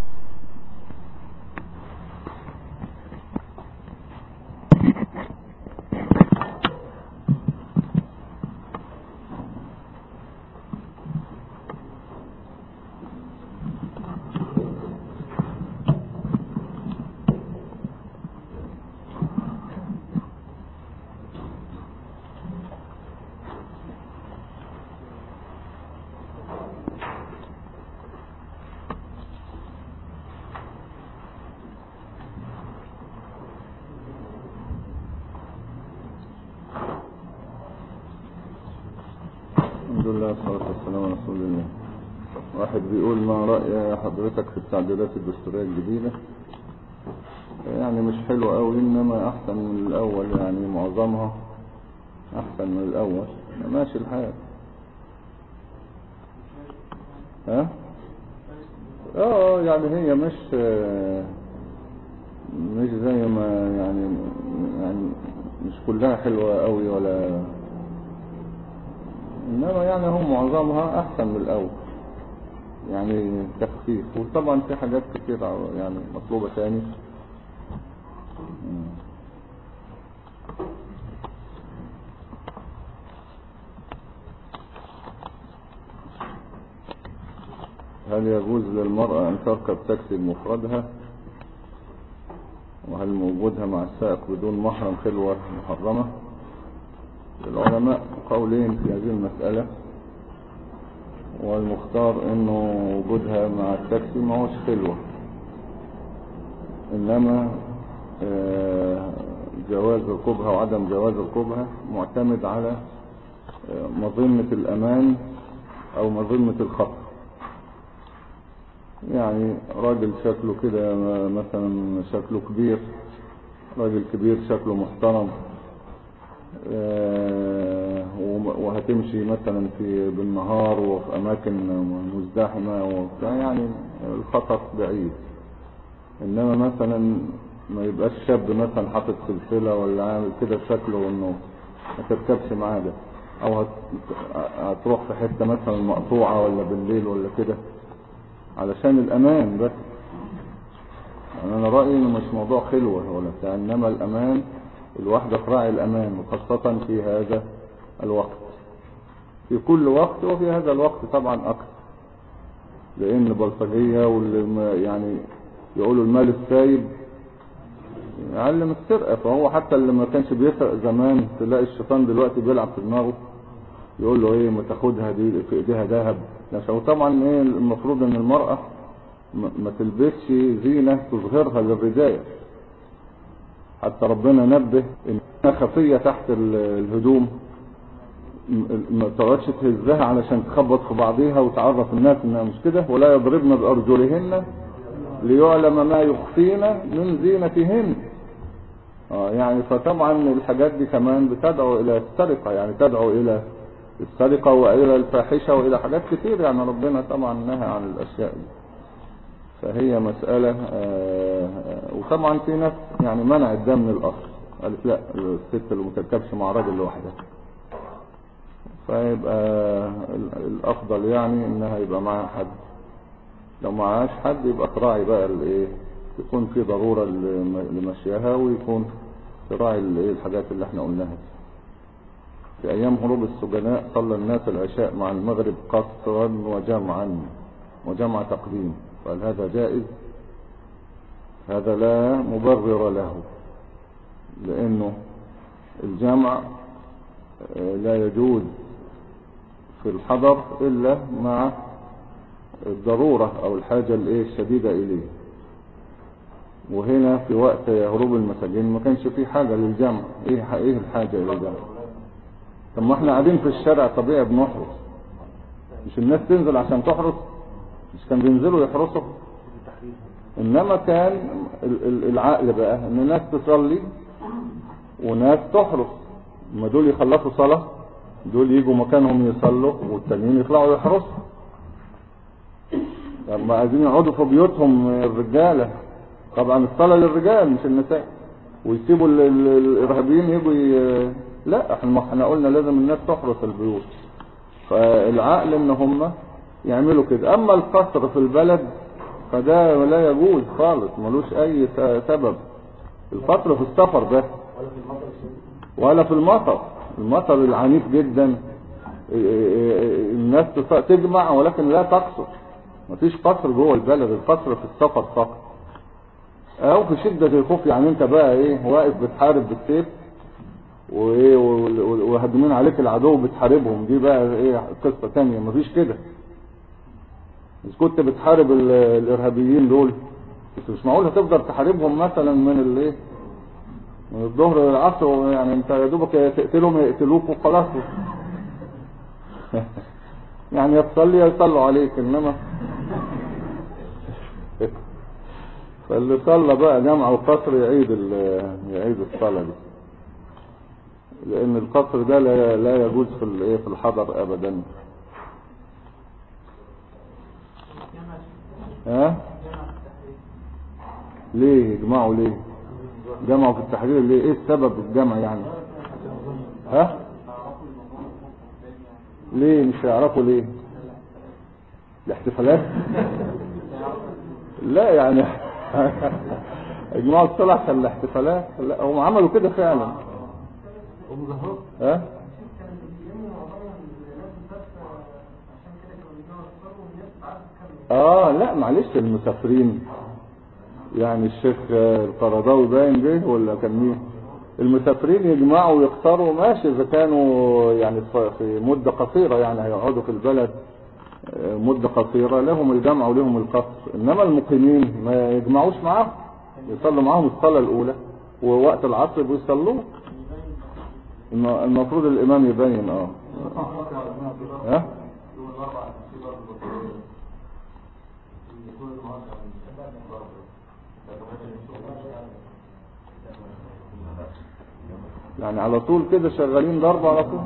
الحمد لله والصلاة والسلام على رسول الله. واحد بيقول ما رأي حضرتك في التعديلات الدستورية الجديدة؟ يعني مش حلو قوي، انما احسن من الاول، يعني معظمها احسن من الاول، ماشي الحال. يعني هي مش زي ما يعني مش كلها حلوة قوي انما يعني هم معظمها احسن من الاول. يعني تخفيف. وطبعا في حاجات كتير يعني مطلوبة تاني. هل يجوز للمرأة أن تركب تاكسي بمفردها؟ وهل وجودها مع السائق بدون محرم خلوة محرمة؟ العلماء قولين في هذه المسألة، والمختار انه وجودها مع التاكسي ما هوش خلوة، انما جواز ركوبها وعدم جواز ركوبها معتمد على مظنة الامان او مظنة الخطر. يعني راجل شكله كده مثلا شكله كبير، راجل كبير شكله محترم، وهتمشي مثلا بالنهار وفي اماكن مزدحمة يعني الخطر بعيد. انما مثلا ما يبقاش شاب مثلا حاطط سلسلة ولا عامل كده شكله انه ما تركبش معاه ده، او هتروح في حتة مثلا مقطوعة ولا بالليل ولا كده علشان الامان بس. يعني انا رأيي انه مش موضوع خلوة ولا بتاع، انما الامان الواحدة تراعي الامان، وخاصة في هذا الوقت، في كل وقت وفي هذا الوقت طبعا اكثر، لان بلطجية واللي يعني يقولوا المال السايب يعلم السرقة. فهو حتى اللي ما كانش بيسرق زمان تلاقي الشيطان دلوقتي بيلعب في دماغه، يقول له ايه ما تاخدها دي في ايديها ذهب. وطبعا ايه المفروض ان المرأة ما تلبسش زينة تظهرها للرجال، حتى ربنا نبه انها خفية تحت الهدوم، ما تقعدش تهزها علشان تخبط في بعضيها وتعرف الناس انها مش كده. ولا يضربن بارجلهن ليعلم ما يخفين من زينتهن. يعني فطبعا الحاجات دي كمان بتدعو الى السرقة، يعني تدعو الى السرقة والى الفاحشة والى حاجات كتير. يعني ربنا طبعا نهى عن الاشياء دي. فهي مسألة وطبعا في ناس يعني منعت ده من الاصل، قالت لا الست اللي متركبش مع راجل لوحدها. فيبقى الافضل يعني انها يبقى معها حد، لو معهاش حد يبقى تراعي بقى الايه، يكون في ضرورة لمشيها، ويكون تراعي الحاجات اللي احنا قلناها. في ايام هروب السجناء صلى الناس العشاء مع المغرب قصرا وجمع تقديم، قال هذا جائز؟ هذا لا مبرر له، لانه الجمع لا يجوز في الحضر الا مع الضرورة او الحاجة الشديدة اليه. وهنا في وقت هروب المساجين ما كانش فيه حاجة للجمع. ايه الحاجة الى الجمع؟ طب ما احنا قاعدين في الشارع طبيعي بنحرس، مش الناس تنزل عشان تحرس؟ مش كان بينزلوا يحرسوا؟ انما كان العقل بقى ان ناس تصلي وناس تحرس، ما دول يخلصوا صلاة، دول يجوا مكانهم يصلوا والتانيين يطلعوا يحرسوا. لما عايزين يقعدوا في بيوتهم الرجالة، طبعا الصلاة للرجال مش النساء، ويسيبوا الارهابيين يجوا لا احنا قلنا لازم الناس تحرس البيوت. فالعقل ان هم يعملوا كده. اما القصر في البلد فده لا يجوز خالص، ملوش اي سبب. القصر في السفر ده ولا في المطر، المطر العنيف جدا الناس تجمع ولكن لا تقصر. مفيش قصر جوه البلد، القصر في السفر فقط، او في شدة الخوف. يعني انت بقى واقف بتحارب بالسيف وهدمين عليك العدو بتحاربهم، دي بقى قصة تانية. مفيش كده. مش كنت بتحارب الارهابيين دول، بس مش معقول هتفضل تحاربهم مثلا من الظهر للعصر. يعني انت يا دوبك تقتلهم يقتلوك وخلاص. يعني يصلي يصلوا عليك، انما فاللي صلى بقى جمع وقصر يعيد الصلاة دي، لان القصر ده لا يجوز في الحضر ابدا. ليه يجمعوا؟ ليه جمعوا في التحرير؟ ليه؟ ايه السبب الجمع يعني؟ ليه مش هيعرفوا؟ ليه الاحتفالات لا يعني اجماع الصلح عشان الاحتفالات، لا هم عملوا كده فعلا. ها لا معلش المسافرين، يعني الشيخ القرضاوي باين جه ولا كان مين؟ المسافرين يجمعوا ويختاروا ماشي اذا كانوا يعني في مدة قصيرة، يعني هيقعدوا في البلد مدة قصيرة لهم الجمع ولهم القصر، انما المقيمين ما يجمعوش معاهم، يصلوا معاهم الصلاة الاولى ووقت العصر بيصلوه. المفروض الامام يبين ها يعني على طول كده شغالين ضرب على طول.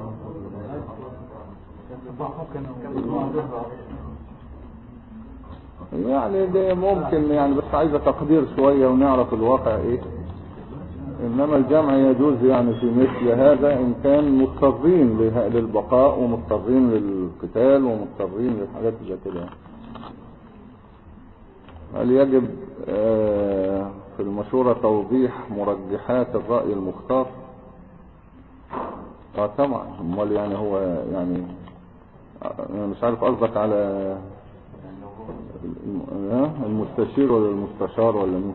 يعني ده ممكن يعني، بس عايزة تقدير شوية ونعرف الواقع ايه. انما الجمع يجوز يعني في مثل هذا ان كان مضطرين للبقاء ومضطرين للقتال ومضطرين للحاجات زي كده. هل يجب في المشورة توضيح مرجحات الرأي المختار؟ طبعا. امال يعني هو يعني انا مش عارف قصدك على المستشير ولا المستشار ولا مين؟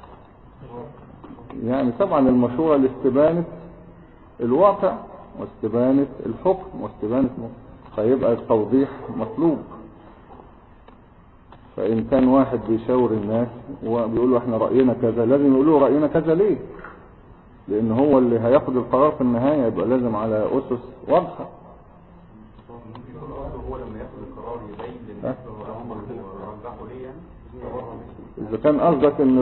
يعني طبعا المشورة لاستبانة الواقع واستبانة الحكم واستبانة فيبقى التوضيح مطلوب. فإن كان واحد بيشاور الناس وبيقول له احنا رأينا كذا، لازم يقولوا رأينا كذا ليه؟ لأن هو اللي هياخد القرار في النهاية، يبقى لازم على أسس واضحة. هو لما ياخد القرار يبين للناس هم رجحوا ليه يعني. إذا كان قصدك إن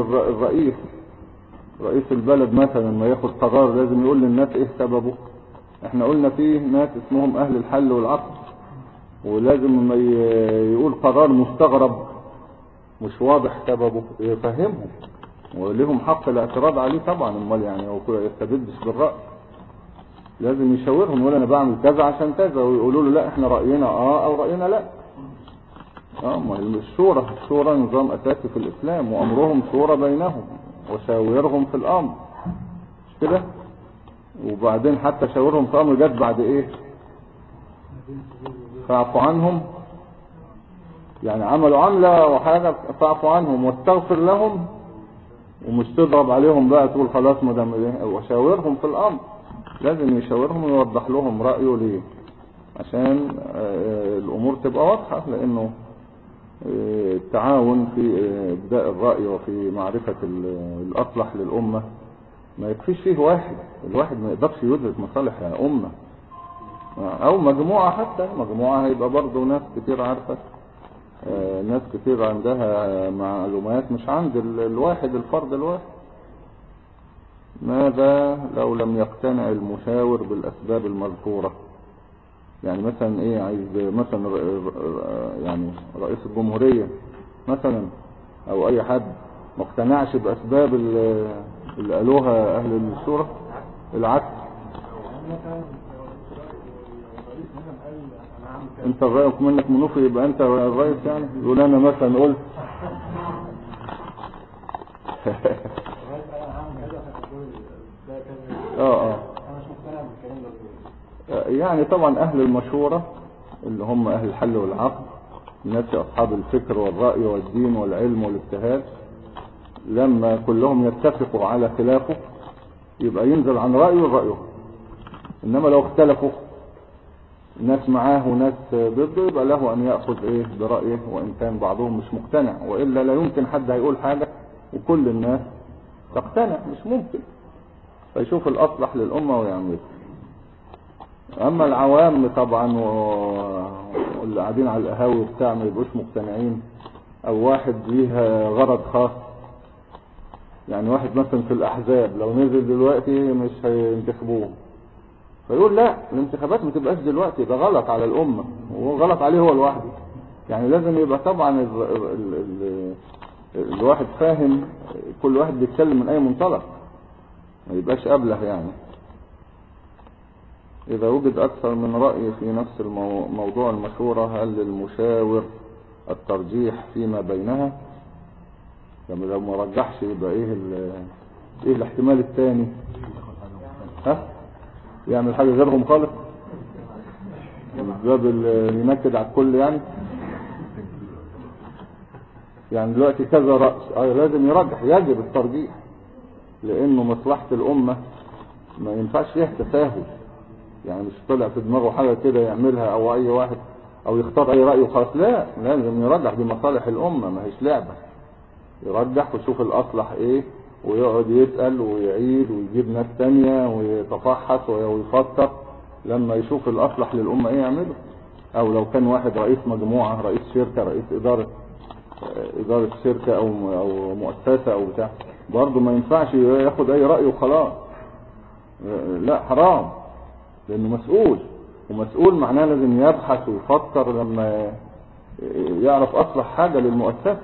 رئيس البلد مثلا ما ياخد قرار لازم يقول للناس ايه سببه. احنا قلنا فيه ناس اسمهم اهل الحل والعقد، ولازم ما يقول قرار مستغرب مش واضح سببه يفهمهم، ولهم حق الاعتراض عليه طبعا. امال يعني هو يستبدش بالرأي، لازم يشاورهم يقول انا بعمل كذا عشان كذا، ويقولوا له لا احنا رأينا او رأينا لا. ما الشورى نظام اساسي في الاسلام، وامرهم شورى بينهم وشاورهم في الامر مش كده. وبعدين حتى شاورهم في امر جت بعد ايه؟ فاعفوا عنهم، يعني عملوا عملة وحاجة فاعفوا عنهم واستغفر لهم، ومش تضرب عليهم بقى تقول خلاص ما دام ايه. وشاورهم في الامر، لازم يشاورهم ويوضح لهم رأيه ليه عشان الامور تبقى واضحة. لانه التعاون في ابداء الرأي وفي معرفة الاصلح للامة ما يكفيش فيه واحد، الواحد ما يقدرش يدرك مصالح امة او مجموعة، حتى مجموعة هيبقى برضو ناس كتير عارفة، ناس كتير عندها معلومات مش عند الواحد الفرد الواحد. ماذا لو لم يقتنع المشاور بالاسباب المذكورة؟ يعني مثلا ايه، عايز مثلا يعني رئيس الجمهورية مثلا او اي حد ما اقتنعش باسباب اللي قالوها اهل الشورى، العكس. انت الرئيس منك منوفي يبقى انت الرئيس، يعني يقول انا مثلا قلت يعني طبعا اهل المشورة اللي هم اهل الحل والعقد، الناس اصحاب الفكر والرأي والدين والعلم والاجتهاد، لما كلهم يتفقوا على خلافه يبقى ينزل عن رأيه ورأيه. انما لو اختلفوا ناس معاه وناس ضده يبقى له ان يأخذ ايه برأيه، وان كان بعضهم مش مقتنع، وإلا لا يمكن حد هيقول حاجة وكل الناس تقتنع، مش ممكن. فيشوف الاصلح للامة ويعمله. اما العوام طبعا واللي قاعدين على القهاوي وبتاع ما يبقوش مقتنعين، او واحد ليه غرض خاص، يعني واحد مثلا في الاحزاب لو نزل دلوقتي مش هينتخبوه، فيقول لا الانتخابات ما تبقاش دلوقتي، ده غلط على الامة وغلط عليه هو لوحده. يعني لازم يبقى طبعا الواحد فاهم كل واحد بيتكلم من اي منطلق، ما يبقاش ابله يعني. إذا وجد أكثر من رأي في نفس الموضوع المشورة، هل للمشاور الترجيح فيما بينها. لو ما رجحش يبقى ايه الاحتمال الثاني؟ ها، يعمل حاجة غيرهم خالص، الباب اللي ينكد على الكل يعني دلوقتي كذا رأس لازم يرجح، يجب الترجيح، لانه مصلحة الامة ما ينفعش فيها تساهل. يعني مش طلع في دماغه حاجة كده يعملها او اي واحد او يختار اي رأي وخلاص، لا، لازم يرجح بمصالح الامة، ما هيش لعبة. يرجح ويشوف الاصلح ايه، ويقعد يسأل ويعيد ويجيب ناس تانية ويتفحص ويفكر لما يشوف الاصلح للامة ايه يعمله. او لو كان واحد رئيس مجموعة، رئيس شركة، رئيس ادارة شركة او مؤسسة او بتاع، برضه ما ينفعش ياخد اي رأي وخلاص، لا حرام، لانه مسؤول، ومسؤول معناه لازم يبحث ويفكر لما يعرف اصلح حاجة للمؤسسة.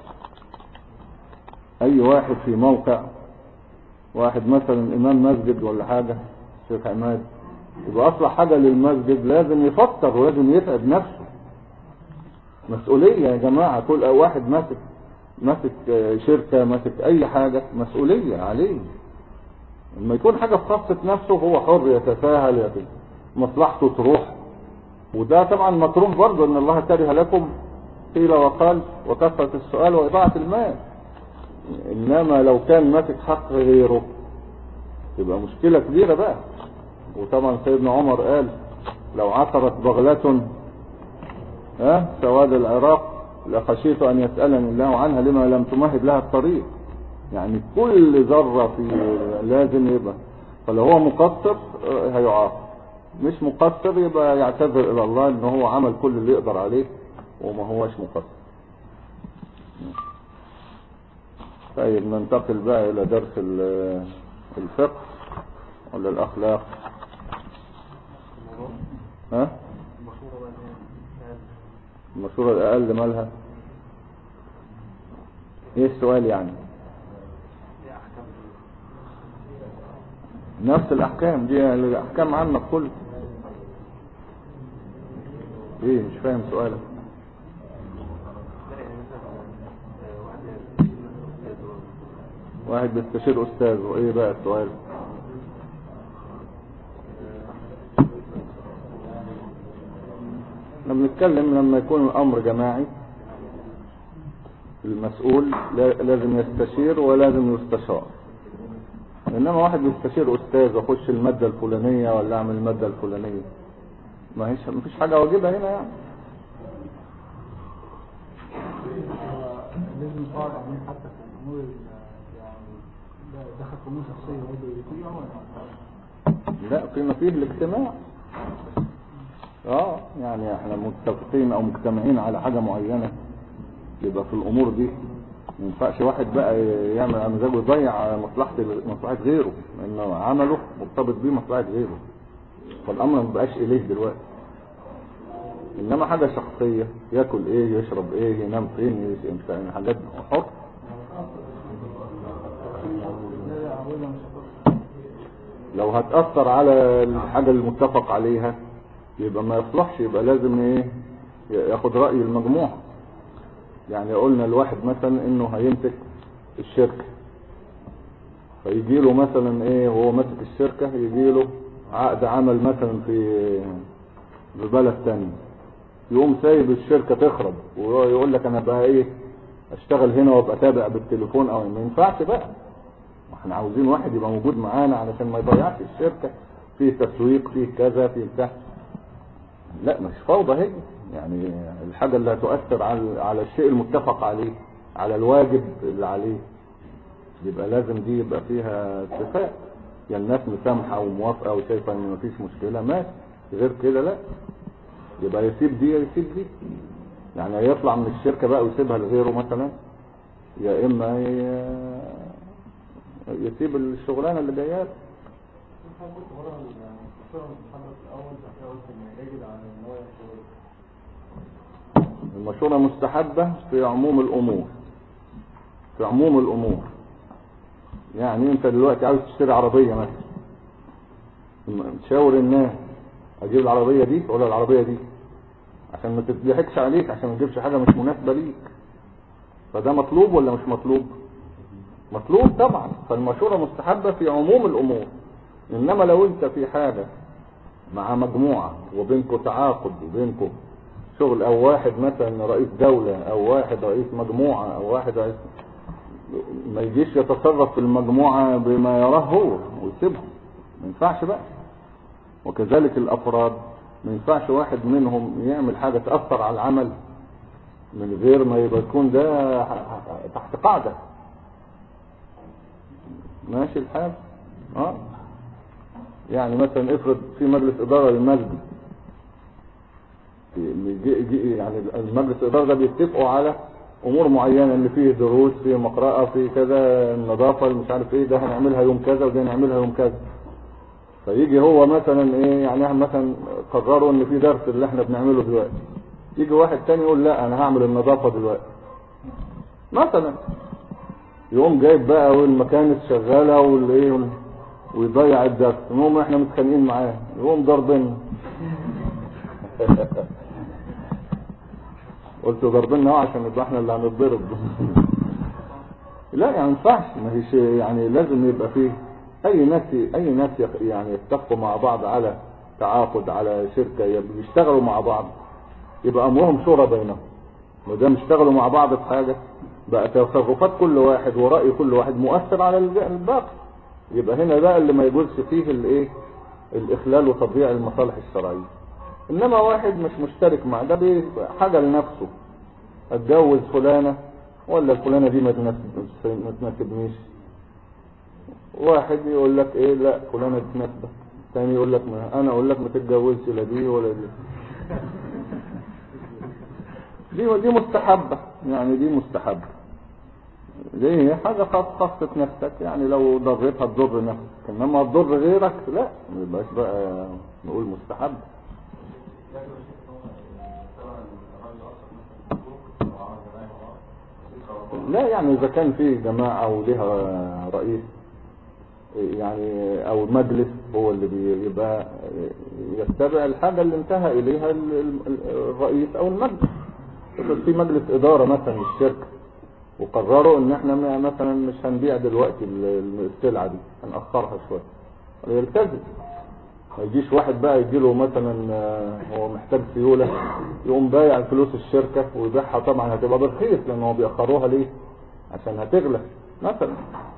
اي واحد في موقع، واحد مثلا امام مسجد ولا حاجة، شيخ عماد، يبقى اصلح حاجة للمسجد لازم يفكر ولازم يتعب نفسه. مسؤولية يا جماعة، كل واحد ماسك شركة، ماسك اي حاجة، مسؤولية عليه. لما يكون حاجة في خاصة نفسه هو حر يتساهل، مصلحته تروح. وده طبعا مكروه برضه، ان الله كره لكم قيل وقال وكثرة السؤال وإضاعة المال. انما لو كان ماسك حق غيره تبقى مشكلة كبيرة بقى. وطبعا سيدنا عمر قال لو عثرت بغلة سواد العراق لخشيت ان يسألني الله عنها لما لم تمهد لها الطريق. يعني كل ذرة في لازم يبقى، فلو هو مقصر هيعاقب، مش مقصر يبقى يعتذر الى الله ان هو عمل كل اللي يقدر عليه وما هوش مقصر. طيب ننتقل بقى الى درس الفقه ولا الاخلاق؟ المشورة الاقل مالها ايه السؤال يعني؟ نفس الاحكام دي، الاحكام عامة كل ايه؟ مش فاهم سؤالك. واحد بيستشير استاذ، وايه بقى السؤال؟ احنا بنتكلم لما يكون الامر جماعي، المسؤول لازم يستشير ولازم يستشار. انما واحد بيستشير استاذ، اخش المادة الفلانية ولا اعمل المادة الفلانية، ما فيش حاجة واجبة هنا يعني. لازم يقعد عاملين حتى في الامور يعني دخل في امور شخصيه برضه يطيعوا ولا لا، قيمة فيه الاجتماع. يعني احنا متفقين او مجتمعين على حاجة معينة، يبقى في الامور دي ما ينفعش واحد بقى يعمل على مزاجه يضيع مصلحة غيره، لانه عمله مرتبط بيه مصلحة غيره، فالامر ما بقاش اليه دلوقتي. انما حاجة شخصية، ياكل ايه، يشرب ايه، ينام فين، حاجات حر. لو هتأثر على الحاجة المتفق عليها يبقى ما يصلحش، يبقى لازم ايه، ياخد رأي المجموعة. يعني قلنا الواحد مثلا انه هيمسك الشركة، فيجي له مثلا ايه وهو ماسك الشركة، يجي له عقد عمل مثلا في بلد تاني، يقوم سايب الشركة تخرب ويقول لك انا بقى ايه اشتغل هنا وابقى تابع بالتليفون، او ما ينفعش بقى. احنا عاوزين واحد يبقى موجود معانا علشان ما يضيعش الشركة، فيه تسويق، فيه كذا، فيه بتاع. لا، مش فوضى هي يعني. الحاجة اللي هتؤثر على الشيء المتفق عليه، على الواجب اللي عليه، يبقى لازم دي يبقى فيها اتفاق، يعني الناس مسامحة وموافقة وشايفة ان مفيش مشكلة، ماشي. غير كده لا، يبقى يسيب دي يسيب دي. يعني يطلع من الشركة بقى ويسيبها لغيره مثلا، يا اما يسيب الشغلانة اللي جايه. المشورة مستحبة في عموم الامور، في عموم الامور. يعني انت دلوقتي عاوز تشتري عربية مثلا، تشاور الناس اجيب العربية دي ولا العربية دي، عشان ما تضحكش عليك، عشان ما تجيبش حاجة مش مناسبة ليك. فده مطلوب ولا مش مطلوب؟ مطلوب طبعا. فالمشورة مستحبة في عموم الامور. انما لو انت في حاجة مع مجموعة وبينكم تعاقد وبينكم شغل، او واحد مثلا رئيس دولة او واحد رئيس مجموعة او واحد رئيس، ما يجيش يتصرف في المجموعة بما يراه هو ويسيبهم، ما ينفعش بقى. وكذلك الافراد ما ينفعش واحد منهم يعمل حاجة تأثر على العمل من غير ما يبقى يكون ده تحت قاعدة. ماشي الحال. يعني مثلا افرض في مجلس ادارة للمسجد، يعني المجلس الادارة ده بيتفقوا على امور معينة، اللي فيه دروس، فيه مقرأة، فيه كذا، النظافة، مش عارف ايه، ده هنعملها يوم كذا وده هنعملها يوم كذا. فيجي هو مثلا ايه، يعني مثلا قرروا ان في درس اللي احنا بنعمله دلوقتي، يجي واحد تاني يقول لا انا هعمل النظافة دلوقتي مثلا، يقوم جايب بقى والمكانس شغالة والايه ويضيع الدرس، المهم احنا متخانقين معاه يقوم ضربنا. قلت ضربنا عشان نبقى احنا اللي هنتضرب. لا يعني ما ينفعش، ما هيش يعني لازم يبقى فيه اي ناس يعني يتفقوا مع بعض على تعاقد، على شركة بيشتغلوا مع بعض، يبقى امرهم شورى بينهم. ما دام اشتغلوا مع بعض في حاجة بقى تصرفات كل واحد ورأي كل واحد مؤثر على الباقي، يبقى هنا بقى اللي ما يجوزش فيه الايه، الاخلال وتضييع المصالح الشرعية. انما واحد مش مشترك مع ده حاجة لنفسه، اتجوز فلانة ولا الفلانة دي ما تناسبنيش، واحد يقول لك ايه لا فلانة تناسبك، ثاني يقول لك ما انا اقول لك ما تتجوزش لا دي ولا دي مستحبة، يعني دي مستحبة، دي هي حاجة خاصة نفسك، يعني لو ضرتها تضر نفسك، انما تضر غيرك لا، ما يبقاش بقى نقول مستحب. لا يعني اذا كان في جماعة ولها رئيس يعني او مجلس هو اللي بيبقى يتبع الحاجة اللي انتهى اليها الرئيس او المجلس. في مجلس ادارة مثلا الشركة وقرروا ان احنا مثلا مش هنبيع دلوقتي السلعة دي، هنأخرها شوية، يلتزم. ما يجيش واحد بقى يجيله مثلا هو محتاج سيولة يقوم بايع فلوس الشركة ويبيعها، طبعا هتبقى برخيص لان هو بيأخروها ليه، عشان هتغلى مثلا.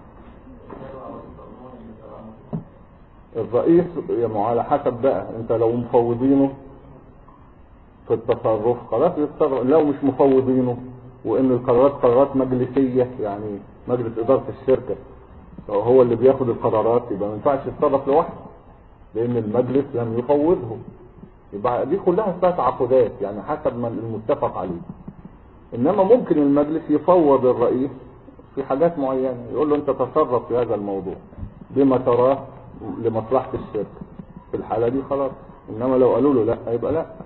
الرئيس على حسب بقى، انت لو مفوضينه في التصرف خلاص يتصرف، لو مش مفوضينه وان القرارات قرارات مجلسية، يعني مجلس ادارة الشركة هو اللي بياخد القرارات، يبقى ما ينفعش يتصرف لوحده لان المجلس لم يفوضه. يبقى دي كلها اسمها تعاقدات، يعني حسب ما المتفق عليه. انما ممكن المجلس يفوض الرئيس في حاجات معينة، يقول له انت تصرف في هذا الموضوع بما تراه لمصلحة الشركة، في الحالة دي خلاص. انما لو قالوا له لا يبقى لا.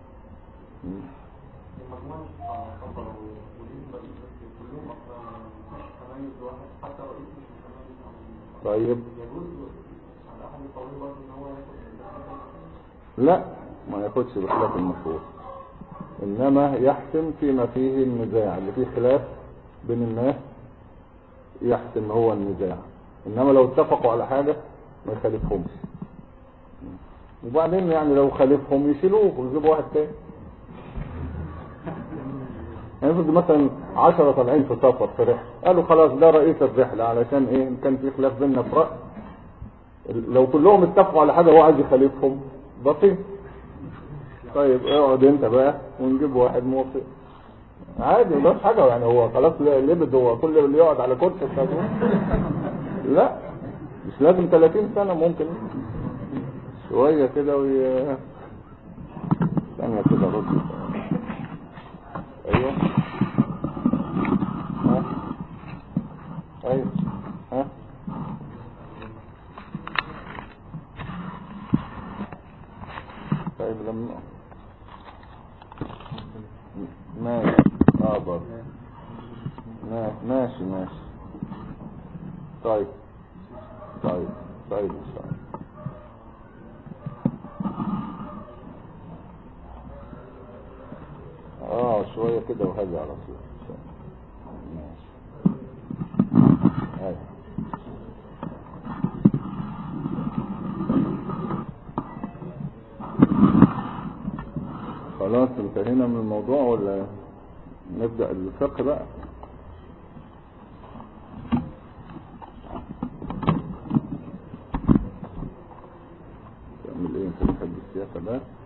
طيب لا ما ياخدش بخلاف المشهور، انما يحسم فيما فيه النزاع، اللي فيه خلاف بين الناس يحسم هو النزاع، انما لو اتفقوا على حاجة ما يخالفهمش. وبعدين يعني لو خالفهم يشيلوه ويجيبوا واحد تاني. يعني افرض مثلا 10 طالعين في سفر في رحله، قالوا خلاص ده رئيس الرحله علشان ايه، كان في خلاف بيننا في رأي، لو كلهم اتفقوا على حاجه هو عايز يخالفهم بسيط، طيب اقعد انت بقى ونجيب واحد موافق عادي، ما فيش حاجه، يعني هو خلاص لبد، هو كل اللي يقعد على كرسي لا مش لازم 30 سنه، ممكن شويه كده ثانيه كده رد. ايوه ها ايوه ها طيب لما ماشي برضه ماشي طيب ان شاء الله. شوية كده وهذا على طول. ماشي. هاي. خلاص انتهينا من الموضوع ولا نبدأ الفقه بقى؟ تعمل ايه انت بتحب السياسة بقى؟